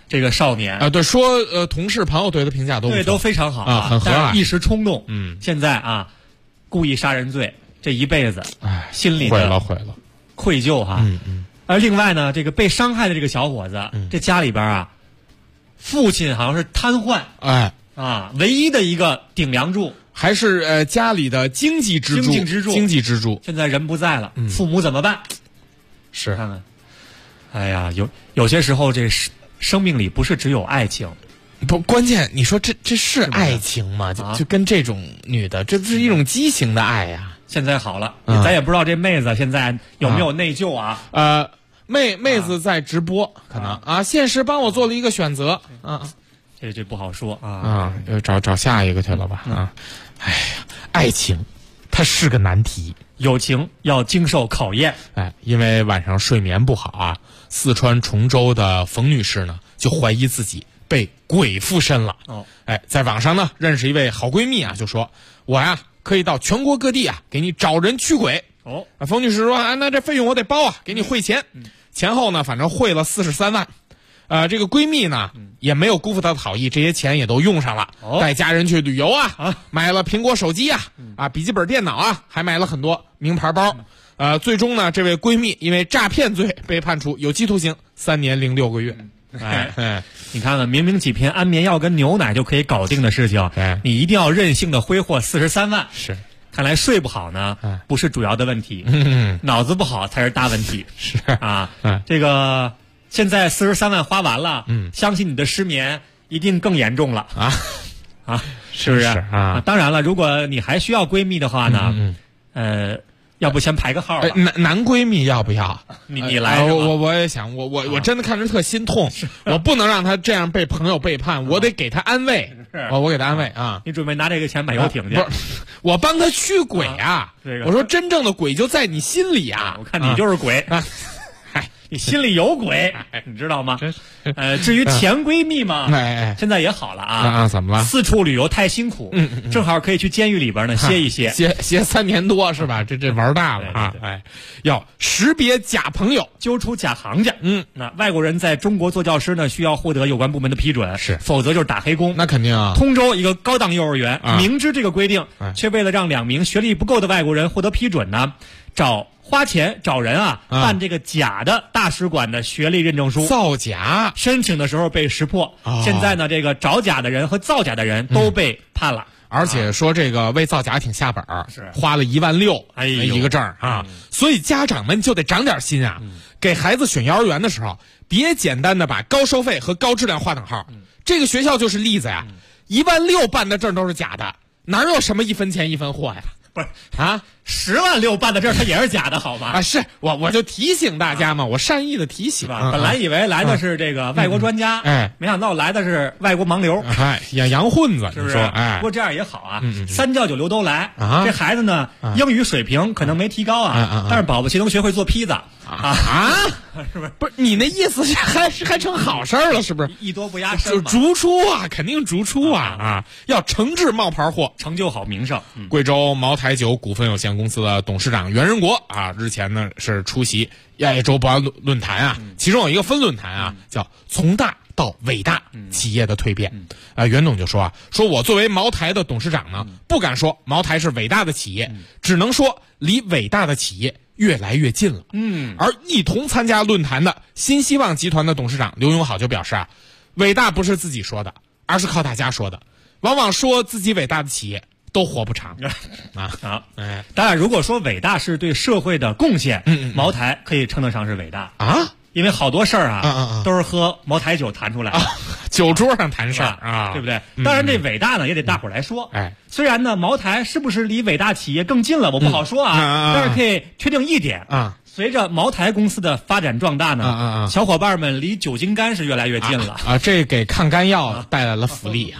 Speaker 8: 这个少年
Speaker 4: 啊，对，说同事朋友对他评价都
Speaker 8: 对都非常好啊，
Speaker 4: 很和蔼，
Speaker 8: 一时冲动，现在啊，故意杀人罪，这一辈子，心里的
Speaker 4: 毁了，
Speaker 8: 愧疚哈，而另外呢，这个被伤害的这个小伙子，这家里边啊，父亲好像是瘫痪，唯一的一个顶梁柱，
Speaker 4: 还是家里的经济支柱，
Speaker 8: 现在人不在了，父母怎么办？
Speaker 4: 是
Speaker 8: 看看，哎呀，有些时候这生命里不是只有爱情，
Speaker 4: 不，关键你说这是爱情吗？就跟这种女的，这不是一种畸形的爱呀。
Speaker 8: 现在好了，咱也不知道这妹子现在有没有内疚啊？
Speaker 4: 妹子在直播，可能啊，现实帮我做了一个选择啊，
Speaker 8: 这不好说啊，
Speaker 4: 找下一个去了吧啊，哎呀，爱情它是个难题，
Speaker 8: 友情要经受考验。
Speaker 4: 因为晚上睡眠不好啊，四川崇州的冯女士呢就怀疑自己被鬼附身了。在网上呢认识一位好闺蜜啊，就说我呀可以到全国各地啊给你找人驱鬼。冯女士说那这费用我得包啊，给你汇钱。前后呢反正汇了43万。这个闺蜜呢也没有辜负她的好意，这些钱也都用上了，带家人去旅游啊，买了苹果手机啊，笔记本电脑啊，还买了很多名牌包。最终呢这位闺蜜因为诈骗罪被判处有期徒刑3年0 6个月。
Speaker 8: 你看看，明明几片安眠药跟牛奶就可以搞定的事情，你一定要任性的挥霍43万。
Speaker 4: 是，
Speaker 8: 看来睡不好呢不是主要的问题，脑子不好才是大问题。
Speaker 4: 是
Speaker 8: 啊，这个现在43万花完了，相信你的失眠一定更严重了是不是
Speaker 4: 啊？
Speaker 8: 当然了，如果你还需要闺蜜的话呢，要不先排个号吧。
Speaker 4: 男闺蜜要不要？
Speaker 8: 你来，
Speaker 4: 我也想，我真的看着特心痛，我不能让他这样被朋友背叛，我得给他安慰。我给他安慰啊！
Speaker 8: 你准备拿这个钱买游艇去？
Speaker 4: 不是，我帮他驱鬼啊！我说真正的鬼就在你心里啊！
Speaker 8: 我看你就是鬼啊！你心里有鬼，你知道吗？至于前闺蜜嘛，现在也好了啊。
Speaker 4: 怎么了？
Speaker 8: 四处旅游太辛苦，正好可以去监狱里边呢歇一歇，
Speaker 4: 歇3年多是吧？这玩大了啊！要识别假朋友，
Speaker 8: 揪出假行家。那外国人在中国做教师呢，需要获得有关部门的批准，否则就是打黑工。
Speaker 4: 那肯定啊！
Speaker 8: 通州一个高档幼儿园明知这个规定，却为了让2名学历不够的外国人获得批准呢，花钱找人办这个假的大使馆的学历认证书，
Speaker 4: 造假，
Speaker 8: 申请的时候被识破。现在呢，这个找假的人和造假的人都被判了，
Speaker 4: 而且说这个为造假挺下本，花了1.6万一个证啊。所以家长们就得长点心啊，给孩子选幼儿园的时候，别简单的把高收费和高质量划等号。这个学校就是例子呀，1.6万办的证都是假的，哪有什么1分钱1分货呀？
Speaker 8: 不是啊，10.6万办的证它也是假的，好吗？
Speaker 4: 是我就提醒大家嘛，我善意的提醒
Speaker 8: 吧。本来以为来的是这个外国专家，没想到来的是外国盲流，
Speaker 4: 洋混子，
Speaker 8: 是不是？不过这样也好啊，3教9流都来。这孩子呢，英语水平可能没提高但是保不齐能学会做披萨是不是？
Speaker 4: 不是你那意思是还成好事了，是不是？
Speaker 8: 艺多不压身嘛，
Speaker 4: 逐出啊，肯定逐出啊！要惩治冒牌货，
Speaker 8: 成就好名声。
Speaker 4: 贵州茅台酒股份有限公司的董事长袁仁国日前呢是出席亚洲博鳌论坛其中有一个分论坛叫从大到伟大企业的蜕变。袁董就说我作为茅台的董事长呢，不敢说茅台是伟大的企业，只能说离伟大的企业越来越近了。而一同参加论坛的新希望集团的董事长刘永好就表示伟大不是自己说的，而是靠大家说的。往往说自己伟大的企业都活不长
Speaker 8: 当然，如果说伟大是对社会的贡献，茅台可以称得上是伟大因为好多事儿都是喝茅台酒谈出来
Speaker 4: 酒桌上谈事儿
Speaker 8: 对不对？当然，这伟大呢也得大伙儿来说。虽然呢，茅台是不是离伟大企业更近了，我不好说但是可以确定一点随着茅台公司的发展壮大呢，小伙伴们离酒精肝是越来越近了
Speaker 4: 这给抗肝药带来了福利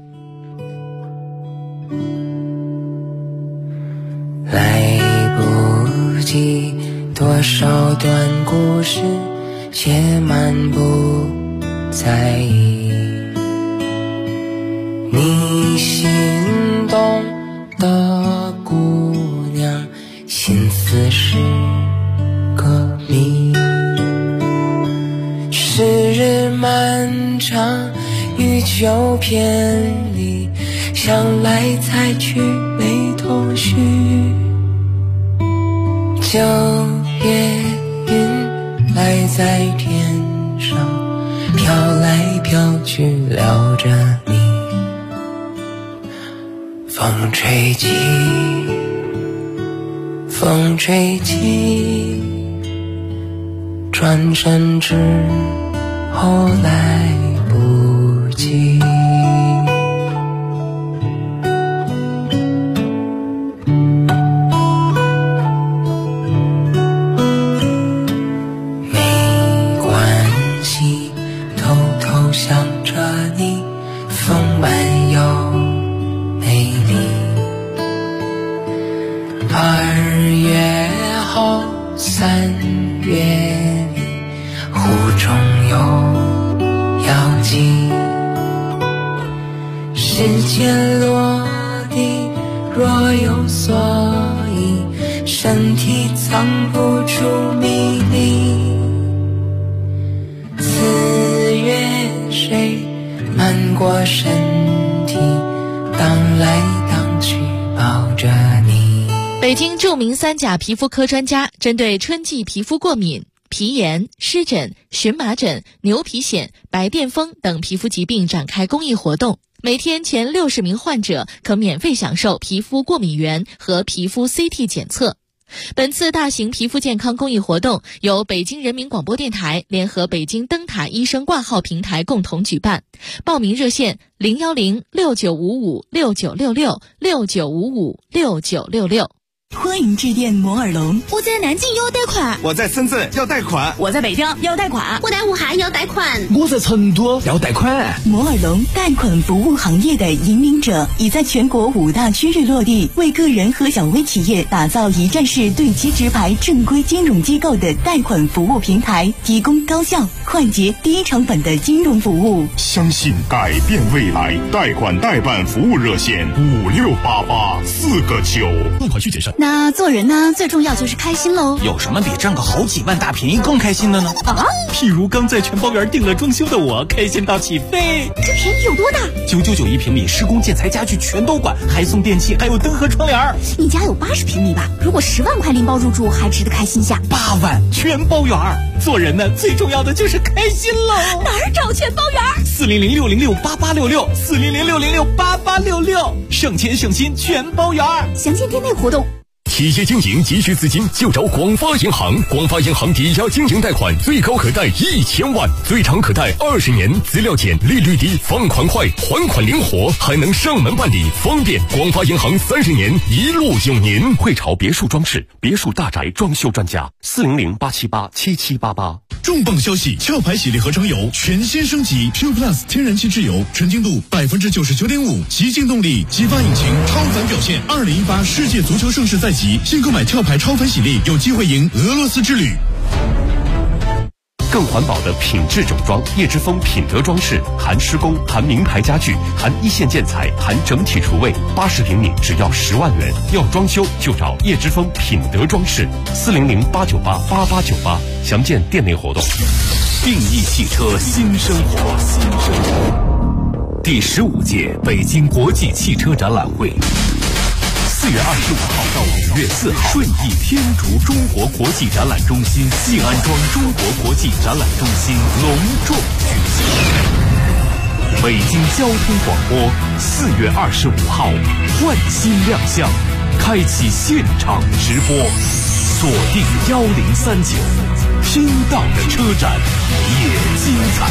Speaker 17: 来不及多少段故事写满不在意，你心动的姑娘心思是个谜，是日漫长，欲求偏离，想来采取没头绪。9月云来在天上，飘来飘去撩着你，风吹起，风吹起，转身之后来不及。没关系，偷偷想着你，丰满又美丽。2月后3月里，湖中有妖精。时间落地，若有所以，身体藏不住秘密。4月水漫过身体，荡来荡去抱着你。
Speaker 12: 北京著名3甲皮肤科专家针对春季皮肤过敏、皮炎、湿疹、荨麻疹、牛皮癣、白癜风等皮肤疾病展开公益活动，每天前60名患者可免费享受皮肤过敏原和皮肤 CT 检测。本次大型皮肤健康公益活动由北京人民广播电台联合北京灯塔医生挂号平台共同举办，报名热线0106955696669556966。
Speaker 11: 欢迎致电摩尔龙。
Speaker 18: 我在南京要贷款，
Speaker 19: 我在深圳要贷款，
Speaker 18: 我在北京要贷款，
Speaker 20: 我在武汉要贷款，
Speaker 19: 我在成都要贷款。
Speaker 11: 摩尔龙贷款服务行业的引领者，已在全国5大区域落地，为个人和小微企业打造一站式对接直排正规金融机构的贷款服务平台，提供高效、快捷、低成本的金融服务。
Speaker 21: 相信改变未来，贷款代办服务热线5688，4个9，
Speaker 16: 贷款需谨慎。
Speaker 11: 那做人呢，最重要就是开心喽。
Speaker 10: 有什么比挣个好几万大便宜更开心的呢？
Speaker 11: 啊，
Speaker 10: 譬如刚在全包园订了装修的我，开心到起飞。
Speaker 11: 这便宜有多大
Speaker 10: ？999一平米，施工建材家具全都管，还送电器，还有灯和窗帘。
Speaker 11: 你家有80平米吧？如果10万块拎包入住，还值得开心下。
Speaker 10: 8万全包园。做人呢，最重要的就是开心喽。
Speaker 11: 哪儿找全包园
Speaker 10: ？400-606-8866，400-606-8866，省钱省心全包园。
Speaker 11: 详见店内活动。
Speaker 16: 企业经营急需资金，就找广发银行。广发银行抵押经营贷款最高可贷1000万，最长可贷20年，资料简，利率低，放款快，还款灵活，还能上门办理，方便。广发银行30年一路有您。
Speaker 22: 汇潮别墅装饰，别墅大宅装修专家，400-878-7788。
Speaker 23: 重磅消息！壳牌喜力合成油全新升级 Pure Plus 天然气质油，纯净度99.5%，极净动力，激发引擎，超凡表现。2018世界足球盛世在即，新购买壳牌超凡喜力，有机会赢俄罗斯之旅。
Speaker 22: 更环保的品质整装，叶之峰品德装饰，含施工，含名牌家具，含一线建材，含整体厨卫，80平米只要10万元。要装修就找叶之峰品德装饰，400-898-8898，详见店内活动。
Speaker 10: 定义汽车新生活，第15届北京国际汽车展览会，4月25号到5月4号，顺义天竺中国国际展览中心西安庄中国国际展览中心隆重举行。北京交通广播4月25号换新亮相，开启现场直播，锁定1039，听到的车展也精彩。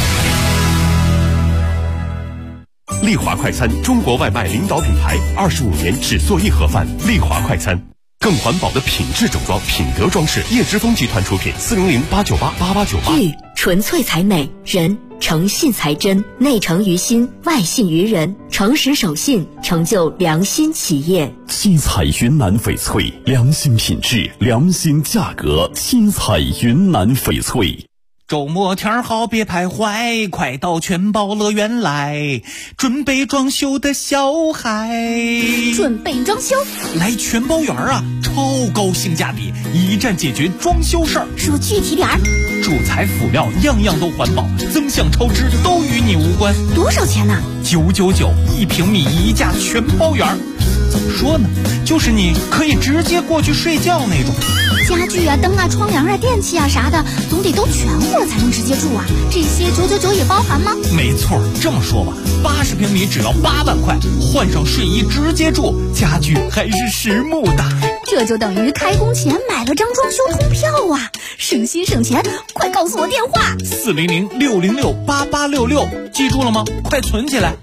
Speaker 22: 丽华快餐，中国外卖领导品牌，25年只做一盒饭。丽华快餐，更环保的品质整装，品德装饰，叶之峰集团出品，400-898-8898。
Speaker 24: 玉纯粹才美，人诚信才真，内诚于心，外信于人，诚实守信，成就良心企业。
Speaker 16: 七彩云南翡翠，良心品质，良心价格，七彩云南翡翠。
Speaker 2: 周末天好别徘徊，快到全宝乐园来，准备装修的小孩。
Speaker 18: 准备装修？
Speaker 2: 来全宝园啊，超高性价比，一站解决装修事儿。
Speaker 18: 说具体点儿。
Speaker 2: 主材辅料样样都环保，增项超支都与你无关。
Speaker 18: 多少钱呢
Speaker 2: ？999一平米一价全包园。怎么说呢？就是你可以直接过去睡觉那种。
Speaker 18: 家具啊、灯啊、窗帘啊、电器啊啥的，总得都全乎了才能直接住啊。这些999也包含吗？
Speaker 2: 没错，这么说吧，80平米只要8万块，换上睡衣直接住，家具还是实木的。
Speaker 18: 这就等于开工前买了张装修通票啊，省心省钱！快告诉我电话
Speaker 2: ：400-606-8866，记住了吗？快存起来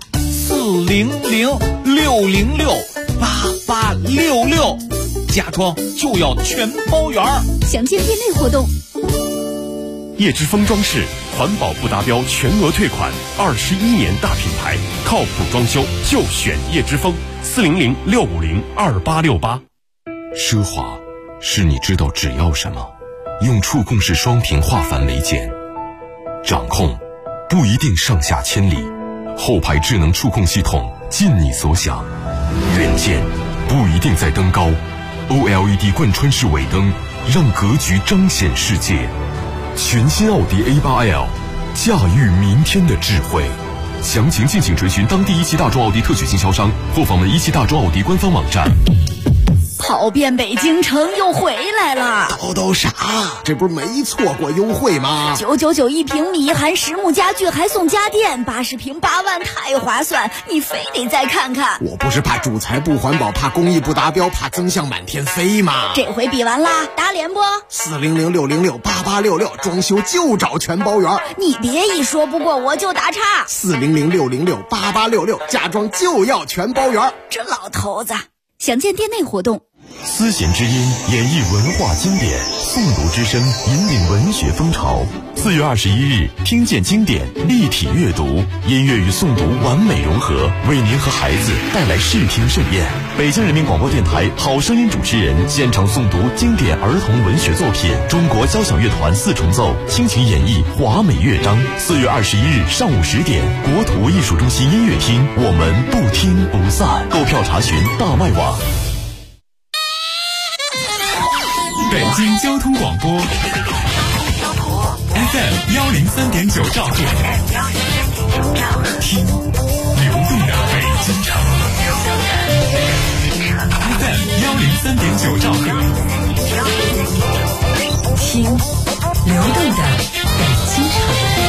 Speaker 2: ，400-606-8866，家装就要全包圆。
Speaker 18: 详见店内活动。
Speaker 22: 叶之峰装饰，环保不达标全额退款，21年大品牌，靠谱装修就选叶之峰。400-650-2868。
Speaker 5: 奢华是你知道只要什么，用触控式双屏化繁为简。掌控不一定上下千里，后排智能触控系统尽你所想。远见不一定在登高， OLED 贯穿式尾灯让格局彰显世界。全新奥迪 A8L， 驾驭明天的智慧。详情敬请垂询当地一汽大众奥迪特许经销商或访问一汽大众奥迪官方网站。
Speaker 18: 跑遍北京城又回来了，
Speaker 6: 都傻，这不是没错过优惠吗
Speaker 18: ？999一平米，含实木家具还送家电，80平8万，太划算！你非得再看看。
Speaker 6: 我不是怕主材不环保，怕工艺不达标，怕增项满天飞吗？
Speaker 18: 这回比完啦，打脸不
Speaker 6: ？400-606-8866，装修就找全包园。
Speaker 18: 你别一说不过我就打岔。
Speaker 6: 400-606-8866，家装就要全包园。
Speaker 18: 这老头子，详见店内活动。
Speaker 22: 丝弦之音演绎文化经典，诵读之声引领文学风潮。4月21日，听见经典，立体阅读，音乐与诵读完美融合，为您和孩子带来视听盛宴。北京人民广播电台好声音主持人现场诵读经典儿童文学作品，中国交响乐团4重奏倾情演绎华美乐章。4月21日上午10点，国土艺术中心音乐厅，我们不听不散。购票查询大麦网。
Speaker 10: 北京交通广播 FM103.9兆赫，听流动的北京城。FM103.9兆赫，
Speaker 17: 听流动的北京城。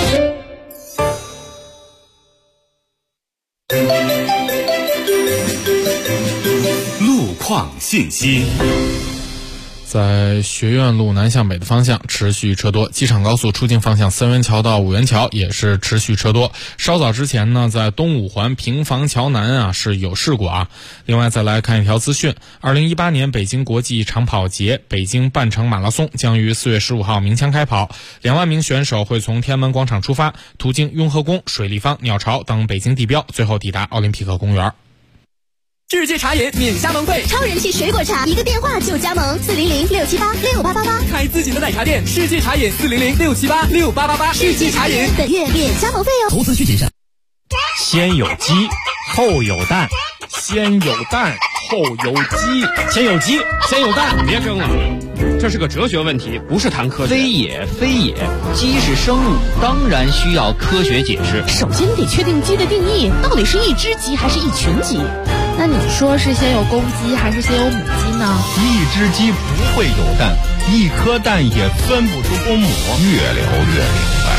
Speaker 10: 路况信息。
Speaker 4: 在学院路南向北的方向持续车多，机场高速出境方向三元桥到五元桥也是持续车多。稍早之前呢，在东五环平房桥南是有事故啊。另外再来看一条资讯，2018年北京国际长跑节北京半程马拉松将于4月15号鸣枪开跑，2万名选手会从天安门广场出发，途经雍和宫、水立方、鸟巢等北京地标，最后抵达奥林匹克公园。
Speaker 20: 世界茶饮免加盟费，
Speaker 18: 超人气水果茶，一个电话就加盟，400-678-6888，
Speaker 20: 开自己的奶茶店。世界茶饮400-678-6888，世界茶饮
Speaker 18: 本月免加盟费哦。
Speaker 8: 投资需谨慎。先有鸡，后有蛋，
Speaker 4: 先有蛋，后有鸡，
Speaker 8: 先有鸡，先有蛋。
Speaker 25: 别争了，这是个哲学问题，不是谈科学。
Speaker 26: 非也，非也，鸡是生物，当然需要科学解释。
Speaker 12: 首先得确定鸡的定义，到底是一只鸡还是一群鸡？
Speaker 27: 那你说是先有公鸡还是先有母鸡呢？
Speaker 28: 一只鸡不会有蛋，一颗蛋也分不出公母。越聊越明白。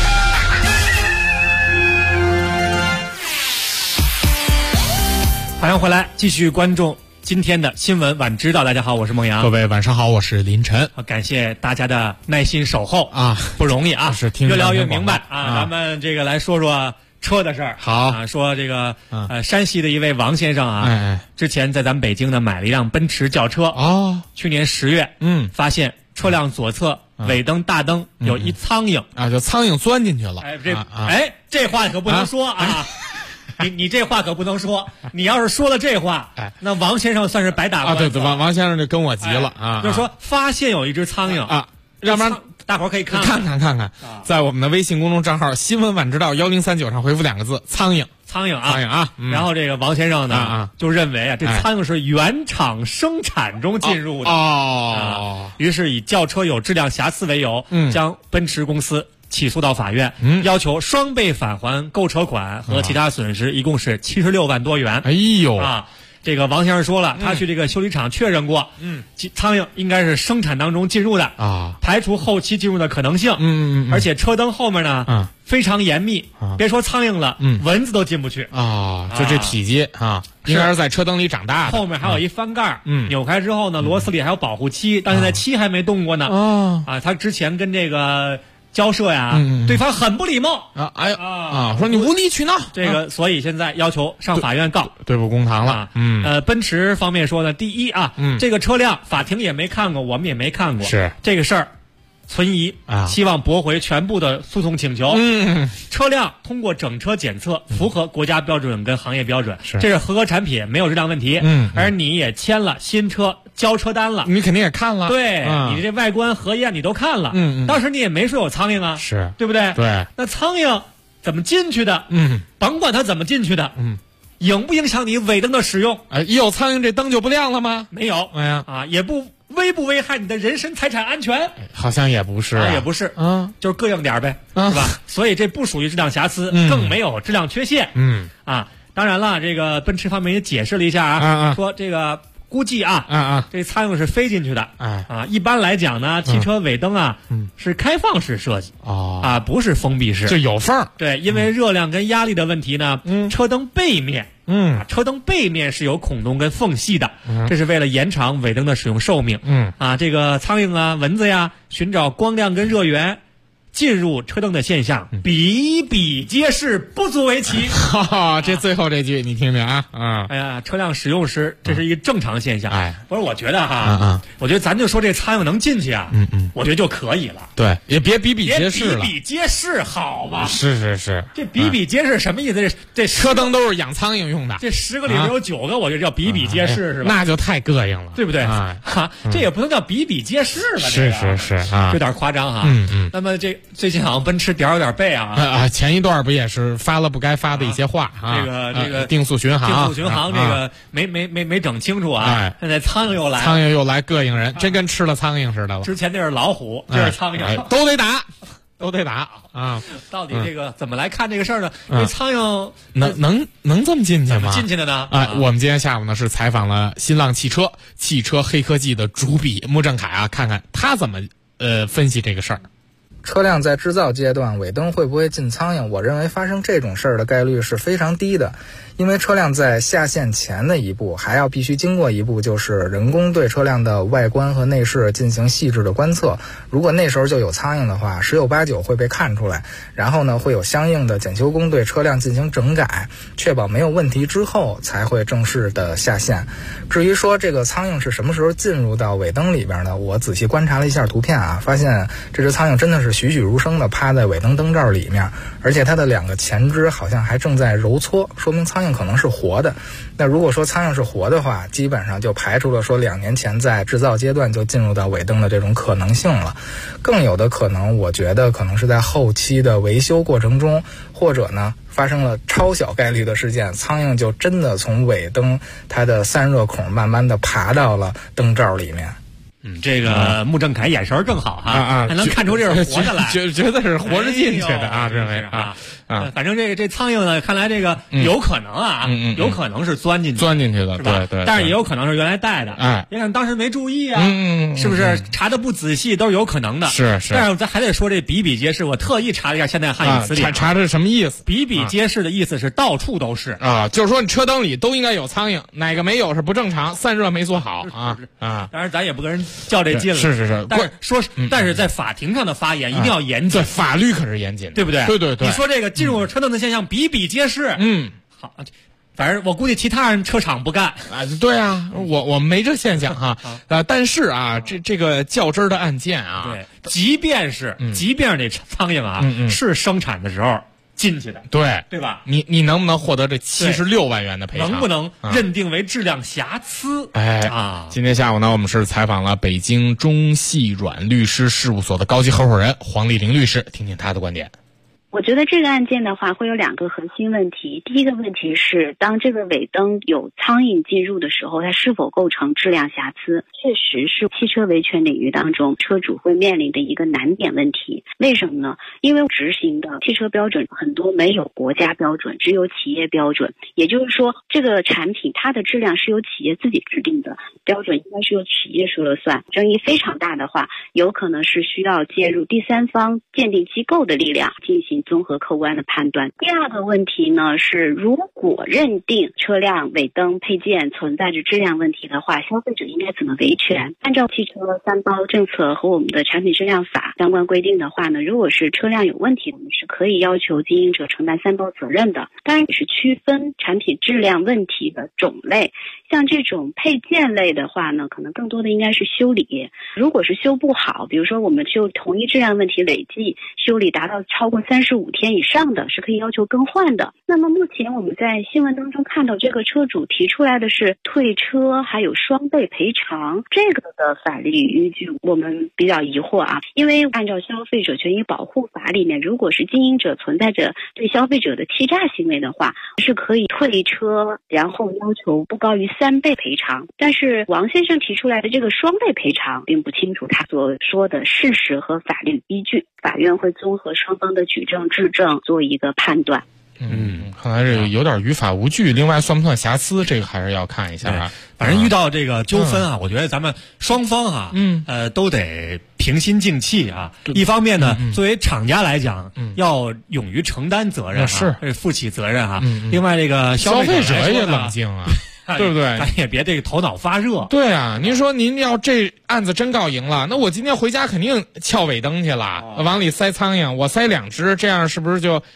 Speaker 8: 欢迎回来，继续关注今天的新闻晚知道。大家好，我是孟阳。
Speaker 4: 各位晚上好，我是林晨。
Speaker 8: 感谢大家的耐心守候
Speaker 4: 啊，
Speaker 8: 不容易啊，
Speaker 4: 是听
Speaker 8: 越聊越明白啊。咱们这个来说说车的事儿。
Speaker 4: 好
Speaker 8: 啊，说这个山西的一位王先生啊，之前在咱们北京呢买了一辆奔驰轿车
Speaker 4: 哦，
Speaker 8: 去年10月发现车辆左侧尾灯大灯有一苍蝇
Speaker 4: 啊，就苍蝇钻进去了。
Speaker 8: 这话可不能说啊。你这话可不能说，你要是说了这话，那王先生算是白打官司
Speaker 4: 啊！对，王先生就跟我急了啊，
Speaker 8: 就是说发现有一只苍蝇
Speaker 4: 啊，要不然
Speaker 8: 大伙儿可以看
Speaker 4: 看，在我们的微信公众账号新闻晚知道1039上回复2个字苍蝇啊，
Speaker 8: 然后这个王先生呢就认为这苍蝇是原厂生产中进入的于是以轿车有质量瑕疵为由，将奔驰公司起诉到法院，要求双倍返还购车款和其他损失，一共是76万多元。
Speaker 4: 哎呦
Speaker 8: 这个王先生说了，他去这个修理厂确认过，苍蝇应该是生产当中进入的排除后期进入的可能性。而且车灯后面呢非常严密，别说苍蝇了，蚊子都进不去
Speaker 4: 就这体积应该是在车灯里长大的。
Speaker 8: 后面还有一翻盖，扭开之后呢，螺丝里还有保护漆，到现在漆还没动过呢。他之前跟这个交涉呀，对方很不礼貌
Speaker 4: 说你无理取闹，
Speaker 8: 这个所以现在要求上法院告，
Speaker 4: 对簿公堂了。
Speaker 8: 奔驰方面说呢，第一这个车辆法庭也没看过，我们也没看过，
Speaker 4: 是
Speaker 8: 这个事儿存疑希望驳回全部的诉讼请求。车辆通过整车检测符合国家标准跟行业标准，这是合格产品，没有质量问题。而你也签了新车交车单了，
Speaker 4: 你肯定也看了，
Speaker 8: 对，你这外观核验你都看了，当时你也没说有苍蝇
Speaker 4: 是
Speaker 8: 对不对？
Speaker 4: 对，
Speaker 8: 那苍蝇怎么进去的？甭管它怎么进去的，影不影响你尾灯的使用？
Speaker 4: 一有苍蝇这灯就不亮了吗？
Speaker 8: 没有，也不危害你的人身财产安全？
Speaker 4: 好像也不是，
Speaker 8: 也不是，就是膈应点呗，是吧？所以这不属于质量瑕疵，更没有质量缺陷。当然了，这个奔驰方面也解释了一下说这个估计这苍蝇是飞进去的。一般来讲呢，汽车尾灯是开放式设计不是封闭式，
Speaker 4: 就有缝。
Speaker 8: 对，因为热量跟压力的问题呢，车灯背面车灯背面是有孔洞跟缝隙的，这是为了延长尾灯的使用寿命。这个苍蝇蚊子呀，寻找光亮跟热源进入车灯的现象比比皆是，不足为奇。
Speaker 4: 这最后这句你听听
Speaker 8: 哎呀，车辆使用时这是一个正常现象。不是，我觉得我觉得咱就说这苍蝇能进去我觉得就可以了。
Speaker 4: 对，也别比比皆是了，
Speaker 8: 比比皆是好吧？
Speaker 4: 是，
Speaker 8: 这比比皆是什么意思？这
Speaker 4: 车灯都是养苍蝇用的，
Speaker 8: 这10个里边有9个，我觉得叫比比皆是，是吧？
Speaker 4: 那就太膈应了，
Speaker 8: 对不对？这也不能叫比比皆是吧？
Speaker 4: 是
Speaker 8: 有点夸张那么最近好像奔驰有点背
Speaker 4: 前一段不也是发了不该发的一些话
Speaker 8: 这个
Speaker 4: 定速巡航
Speaker 8: 这个没整清楚现在苍蝇又来
Speaker 4: 膈应人，真跟吃了苍蝇似的了。
Speaker 8: 之前那是老虎，这是苍蝇，
Speaker 4: 都得打
Speaker 8: 到底这个怎么来看这个事儿呢？这苍蝇
Speaker 4: 能这么进去吗？
Speaker 8: 怎么进去的呢？
Speaker 4: 我们今天下午呢是采访了新浪汽车黑科技的主笔穆正凯看看他怎么分析这个事儿。
Speaker 1: 车辆在制造阶段尾灯会不会进苍蝇，我认为发生这种事儿的概率是非常低的，因为车辆在下线前的一步还要必须经过一步，就是人工对车辆的外观和内饰进行细致的观测，如果那时候就有苍蝇的话，10有8九会被看出来，然后呢会有相应的检修工对车辆进行整改，确保没有问题之后才会正式的下线。至于说这个苍蝇是什么时候进入到尾灯里边呢，我仔细观察了一下图片发现这只苍蝇真的是栩栩如生的趴在尾灯灯罩里面，而且它的2个前肢好像还正在揉搓，说明苍蝇可能是活的。那如果说苍蝇是活的话，基本上就排除了说2年前在制造阶段就进入到尾灯的这种可能性了。更有的可能，我觉得可能是在后期的维修过程中，或者呢发生了超小概率的事件，苍蝇就真的从尾灯它的散热孔慢慢的爬到了灯罩里面。
Speaker 8: 这个穆正凯眼神正好还能看出这是活的来，
Speaker 4: 觉得是活着进去的认为
Speaker 8: 反正这苍蝇呢，看来这个有可能有可能是钻进去
Speaker 4: 的，
Speaker 8: 是吧？
Speaker 4: 对，
Speaker 8: 但是也有可能是原来带的，也看当时没注意是不是查的不仔细都是有可能的。
Speaker 4: 是，
Speaker 8: 但是咱还得说这比比皆是，我特意查了一下现代汉语词典，
Speaker 4: 查这是什么意思？
Speaker 8: 比比皆是的意思是到处都是
Speaker 4: 就是说你车灯里都应该有苍蝇，哪个没有是不正常，散热没做好
Speaker 8: 当然咱也不跟人较这劲了，
Speaker 4: 是，
Speaker 8: 但是在法庭上的发言一定要严谨，
Speaker 4: 法律可是严谨的，
Speaker 8: 对不对？
Speaker 4: 对，
Speaker 8: 你说这个进入车灯的现象比比皆是，好，反正我估计其他人车厂不干
Speaker 4: 对我们没这现象但是这个较真儿的案件
Speaker 8: 对，即便是这苍蝇是生产的时候进去的，对吧？
Speaker 4: 你能不能获得这76万元的赔偿？
Speaker 8: 能不能认定为质量瑕疵？
Speaker 4: 今天下午呢，我们是采访了北京中细软律师事务所的高级合伙人黄丽玲律师，听听他的观点。
Speaker 3: 我觉得这个案件的话会有2个核心问题。第一个问题是，当这个尾灯有苍蝇进入的时候，它是否构成质量瑕疵，确实是汽车维权领域当中车主会面临的一个难点问题。为什么呢？因为执行的汽车标准很多没有国家标准，只有企业标准，也就是说这个产品它的质量是由企业自己制定的，标准应该是由企业说了算。争议非常大的话，有可能是需要介入第三方鉴定机构的力量进行综合客观的判断。第2个问题呢是，如果认定车辆尾灯配件存在着质量问题的话，消费者应该怎么维权？按照汽车3包政策和我们的产品质量法相关规定的话呢，如果是车辆有问题，我们是可以要求经营者承担3包责任的。当然也是区分产品质量问题的种类，像这种配件类的话呢，可能更多的应该是修理。如果是修不好，比如说我们就同一质量问题累计修理达到超过35天以上的，是可以要求更换的。那么目前我们在新闻当中看到，这个车主提出来的是退车还有双倍赔偿，这个的法律依据我们比较疑惑啊。因为按照消费者权益保护法里面，如果是经营者存在着对消费者的欺诈行为的话，是可以退车，然后要求不高于3倍赔偿。但是王先生提出来的这个双倍赔偿并不清楚他所说的事实和法律依据，法院会综合双方的举证质证做一个判断。
Speaker 4: 看来这有点于法无据，另外算不算瑕疵，这个还是要看一下啊。
Speaker 8: 反正遇到这个纠纷啊，我觉得咱们双方啊，都得平心静气啊。一方面呢，作为厂家来讲，要勇于承担责任，是负起责任啊。另外，这个消费者
Speaker 4: 也冷静啊。对不对？
Speaker 8: 咱也别这个头脑发热。
Speaker 4: 对啊，您说您要这案子真告赢了，那我今天回家肯定撬尾灯去了，往里塞苍蝇，我塞2只，这样是不是就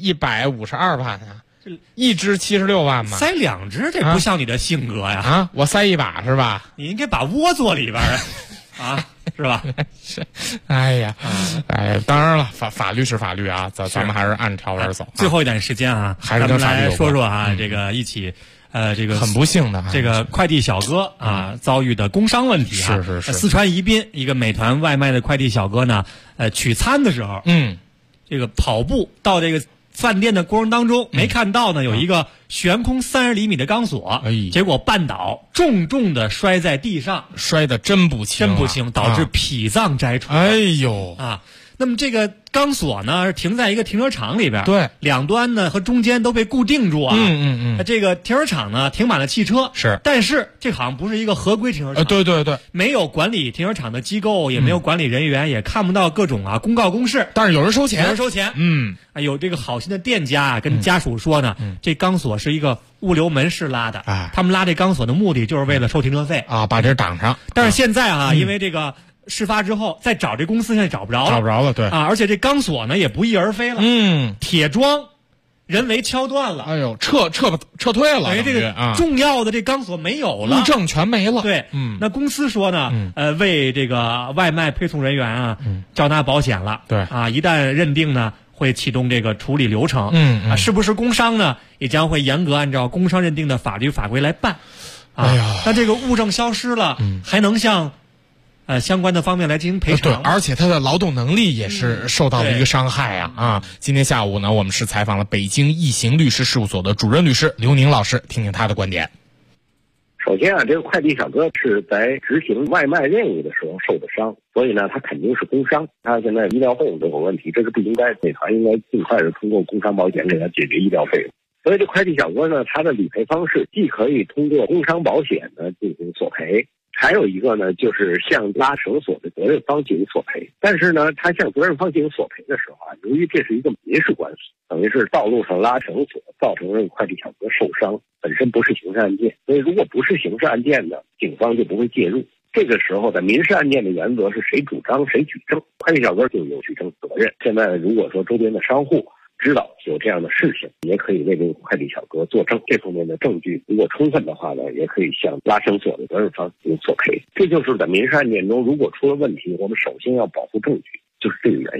Speaker 4: 152万啊？一只76万嘛？
Speaker 8: 塞2只，这不像你的性格呀！
Speaker 4: 啊，我塞1把是吧？
Speaker 8: 你应该把窝坐里边啊，是吧？
Speaker 4: 是，哎呀，当然了，法律是法律啊，咱们还是按条文走。
Speaker 8: 最后一点时间啊，
Speaker 4: 还是跟法律
Speaker 8: 来说说啊，这个一起。这个
Speaker 4: 很不幸的，
Speaker 8: 这个快递小哥啊遭遇的工伤问题啊，
Speaker 4: 是。
Speaker 8: 四川宜宾一个美团外卖的快递小哥呢，取餐的时候，这个跑步到这个饭店的过程当中，没看到呢有一个悬空30厘米的钢索，结果绊倒，重的摔在地上，
Speaker 4: 摔得真不轻，
Speaker 8: 导致脾脏摘除。
Speaker 4: 哎呦
Speaker 8: 啊！那么这个钢索呢是停在一个停车场里边，
Speaker 4: 对，
Speaker 8: 两端呢和中间都被固定住啊。这个停车场呢停满了汽车，
Speaker 4: 是，
Speaker 8: 但是这好像不是一个合规停车场。
Speaker 4: 对，
Speaker 8: 没有管理停车场的机构，也没有管理人员，也看不到各种公告公示。
Speaker 4: 但是有人收钱，
Speaker 8: 有这个好心的店家啊跟家属说呢，这钢索是一个物流门市拉的，他们拉这钢索的目的就是为了收停车费
Speaker 4: 啊，把这挡上。
Speaker 8: 但是现在因为这个。事发之后再找这公司现在找不着
Speaker 4: 了，对
Speaker 8: 啊，而且这钢索呢也不翼而飞了，铁桩人为敲断了，
Speaker 4: 哎呦，撤退了，
Speaker 8: 等于这个重要的这钢索没有了，
Speaker 4: 物证全没了。
Speaker 8: 对，那公司说呢，为这个外卖配送人员啊交纳保险了，
Speaker 4: 对
Speaker 8: 啊，一旦认定呢会启动这个处理流程，是不是工伤呢也将会严格按照工伤认定的法律法规来办，
Speaker 4: 哎呀，
Speaker 8: 那这个物证消失了，还能向相关的方面来进行赔偿，
Speaker 4: 对，而且他的劳动能力也是受到了一个伤害啊！今天下午呢，我们是采访了北京易行律师事务所的主任律师刘宁老师，听听他的观点。
Speaker 7: 首先这个快递小哥是在执行外卖任务的时候受的伤，所以呢，他肯定是工伤。他现在医疗费用都有问题，这是不应该，美团应该尽快的通过工伤保险给他解决医疗费用。所以这快递小哥呢，他的理赔方式既可以通过工伤保险呢进行索赔。还有一个呢，就是向拉绳索的责任方进行索赔。但是呢，他向责任方进行索赔的时候由于这是一个民事官司，等于是道路上拉绳索造成了快递小哥受伤，本身不是刑事案件。所以如果不是刑事案件呢，警方就不会介入。这个时候的民事案件的原则是谁主张谁举证，快递小哥就有举证责任。现在如果说周边的商户知道有这样的事情，也可以为这个快递小哥作证，这方面的证据如果充分的话呢，也可以向拉绳索的责任方进行索赔。这就是在民事案件中，如果出了问题，我们首先要保护证据，就是这个原因。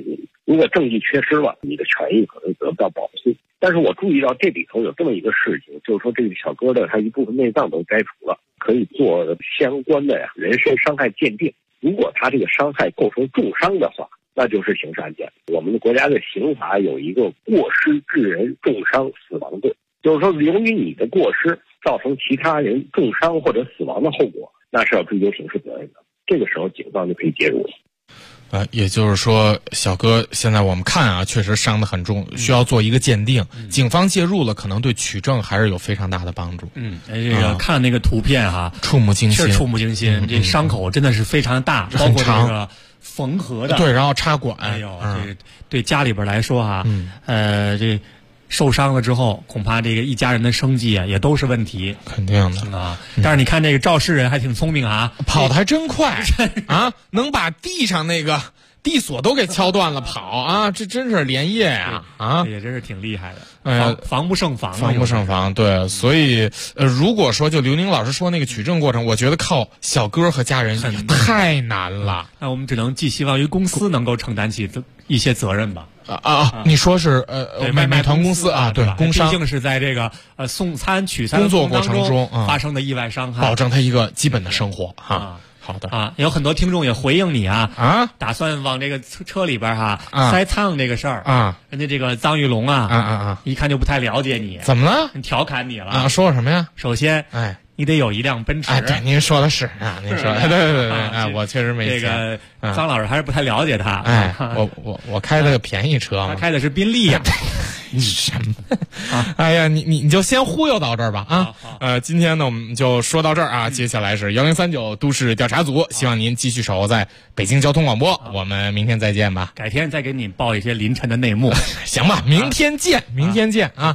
Speaker 7: 如果证据缺失了，你的权益可能得不到保护。但是我注意到这里头有这么一个事情，就是说这个小哥的他一部分内脏都摘除了，可以做相关的人身伤害鉴定。如果他这个伤害构成重伤的话，那就是刑事案件。我们的国家的刑法有一个过失致人重伤死亡罪，就是说由于你的过失造成其他人重伤或者死亡的后果，那是要追究刑事责任的。这个时候警方就可以介入了。
Speaker 4: 也就是说，小哥现在我们看啊，确实伤得很重，需要做一个鉴定。警方介入了，可能对取证还是有非常大的帮助。
Speaker 8: 这个看那个图片哈，
Speaker 4: 触目惊心，
Speaker 8: 是触目惊心。这伤口真的是非常大，包括这个缝合的，
Speaker 4: 对，然后插管。
Speaker 8: 哎呦，这对家里边来说哈，这受伤了之后，恐怕这个一家人的生计啊也都是问题。
Speaker 4: 肯定的
Speaker 8: 啊！但是你看这个肇事人还挺聪明啊，
Speaker 4: 跑得还真快啊，能把地上那个地锁都给敲断了跑啊，这真是连夜呀！
Speaker 8: 也真是挺厉害的。防不胜防，
Speaker 4: 防不胜防。对，所以如果说就刘宁老师说那个取证过程，我觉得靠小哥和家人太难了。
Speaker 8: 那我们只能寄希望于公司能够承担起一些责任吧。
Speaker 4: 你说是美团公司啊，对，工伤
Speaker 8: 毕竟是在这个送餐取餐
Speaker 4: 工作过程中
Speaker 8: 发生的意外伤害，
Speaker 4: 保证他一个基本的生活哈。好的
Speaker 8: 啊，有很多听众也回应你打算往这个车里边塞苍蝇这个事儿人家这个臧玉龙一看就不太了解你，
Speaker 4: 怎么了？
Speaker 8: 调侃你了
Speaker 4: 说我什么呀？
Speaker 8: 首先，你得有一辆奔驰。
Speaker 4: 对，您说的是啊，您说的对，我确实没
Speaker 8: 这个臧老师还是不太了解他。
Speaker 4: 我开了个便宜车嘛，
Speaker 8: 他开的是宾利呀。
Speaker 4: 你什么？哎呀，你就先忽悠到这儿吧今天呢我们就说到这儿接下来是1039都市调查组，希望您继续守候在北京交通广播，我们明天再见吧。
Speaker 8: 改天再给你报一些凌晨的内幕，
Speaker 4: 行吧？明天见，明天见啊！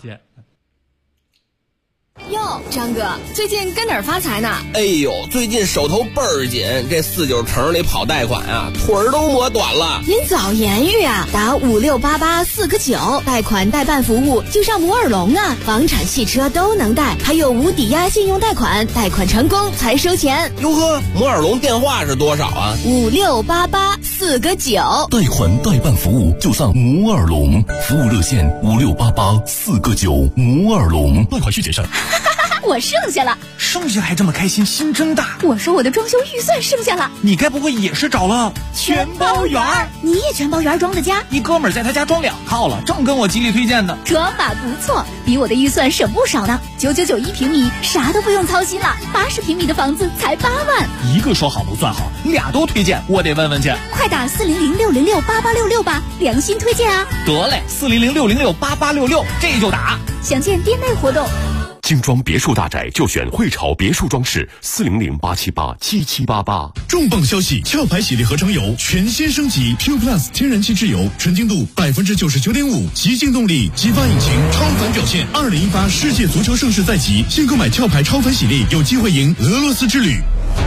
Speaker 9: 哟，张哥，最近跟哪儿发财呢？
Speaker 11: 哎呦，最近手头倍儿紧，这49城里跑贷款腿儿都磨短了。
Speaker 9: 您早言语啊，打5688-4个9，贷款代办服务就上摩尔龙啊，房产、汽车都能贷，还有无抵押信用贷款，贷款成功才收钱。
Speaker 11: 哟呵，摩尔龙电话是多少啊
Speaker 9: ？5688-4个9，
Speaker 16: 贷款代办服务就上摩尔龙，服务热线5688-4个9，摩尔龙，贷款需谨慎。
Speaker 9: 我剩下了，
Speaker 2: 剩下还这么开心，心真大。
Speaker 9: 我说我的装修预算剩下了，
Speaker 2: 你该不会也是找了
Speaker 9: 全包园？你也全包园装的家？
Speaker 2: 你哥们儿在他家装2套了，正跟我极力推荐的。
Speaker 9: 装法不错，比我的预算省不少呢。9991平米，啥都不用操心了。80平米的房子才8万。
Speaker 2: 一个说好不算好，2都推荐，我得问问去。
Speaker 9: 快打400-606-8866吧，良心推荐啊！
Speaker 2: 得嘞，400-606-8866，这就打。
Speaker 9: 详见店内活动。
Speaker 5: 精装别墅大宅就选汇潮别墅装饰，400-878-7788。
Speaker 16: 重磅消息！壳牌喜力合成油全新升级 Q Plus 天然气质油，纯净度99.5%，极净动力，激发引擎，超凡表现。2018世界足球盛世在即，现购买壳牌超凡喜力，有机会赢俄罗斯之旅。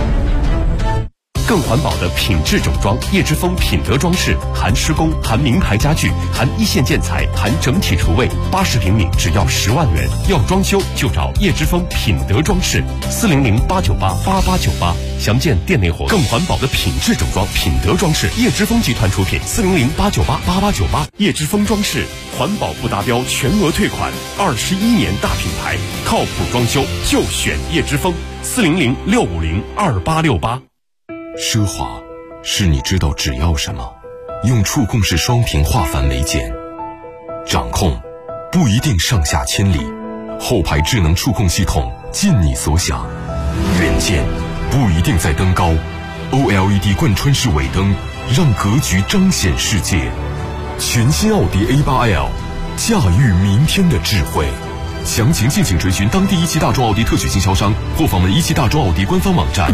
Speaker 22: 更环保的品质整装，叶之峰品德装饰，含施工，含名牌家具，含一线建材，含整体厨卫，80平米只要10万元。要装修就找叶之峰品德装饰，400-898-8898，详见店内活动。更环保的品质整装，品德装饰，叶之峰集团出品，400-898-8898。叶之峰装饰，环保不达标全额退款，21年大品牌，靠谱装修就选叶之峰，400-650-2868。
Speaker 5: 奢华是你知道只要什么，用触控式双屏化繁为简。掌控不一定上下千里，后排智能触控系统尽你所想。远见不一定在登高， OLED 贯穿式尾灯让格局彰显世界。全新奥迪 A8L， 驾驭明天的智慧。详情敬请追寻当地一汽大众奥迪特许经销商或访问一汽大众奥迪官方网站。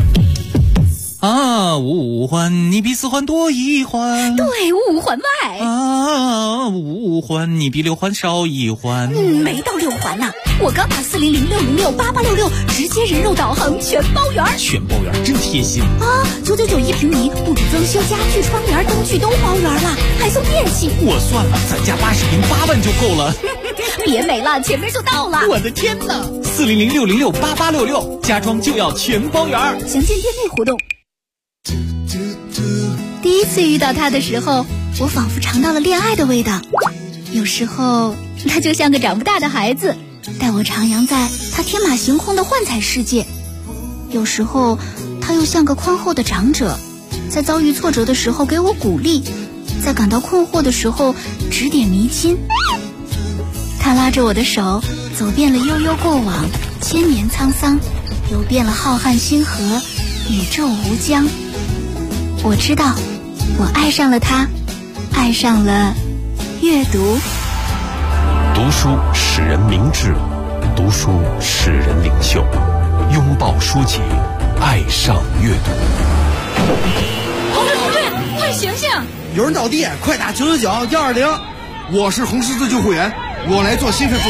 Speaker 2: 五环你比4环多1环，
Speaker 9: 对，5环外。
Speaker 2: 5环你比6环少1环。
Speaker 9: 没到6环呢，我刚打400-606-8866，直接人肉导航全包圆。
Speaker 2: 全包圆真贴心
Speaker 9: ！9991平米，不止装修家具、窗帘、灯具都包圆了，还送电器。
Speaker 2: 我算了，咱家80平8万就够了。
Speaker 9: 别美了，前面就到了。
Speaker 2: 我的天哪！400-606-8866，家装就要全包圆。
Speaker 9: 详见店内活动。第一次遇到他的时候，
Speaker 18: 我仿佛尝到了恋爱的味道。有时候他就像个长不大的孩子，带我徜徉在他天马行空的幻彩世界。有时候他又像个宽厚的长者，在遭遇挫折的时候给我鼓励，在感到困惑的时候指点迷津。他拉着我的手，走遍了悠悠过往，千年沧桑，游遍了浩瀚星河，宇宙无疆。我知道，我爱上了他，爱上了阅读。
Speaker 22: 读书使人明智，读书使人领袖。拥抱书籍，爱上阅读。
Speaker 6: 同志，快醒醒！
Speaker 13: 有人倒地，快打999-120。
Speaker 14: 我是红十字救护员，我来做心肺复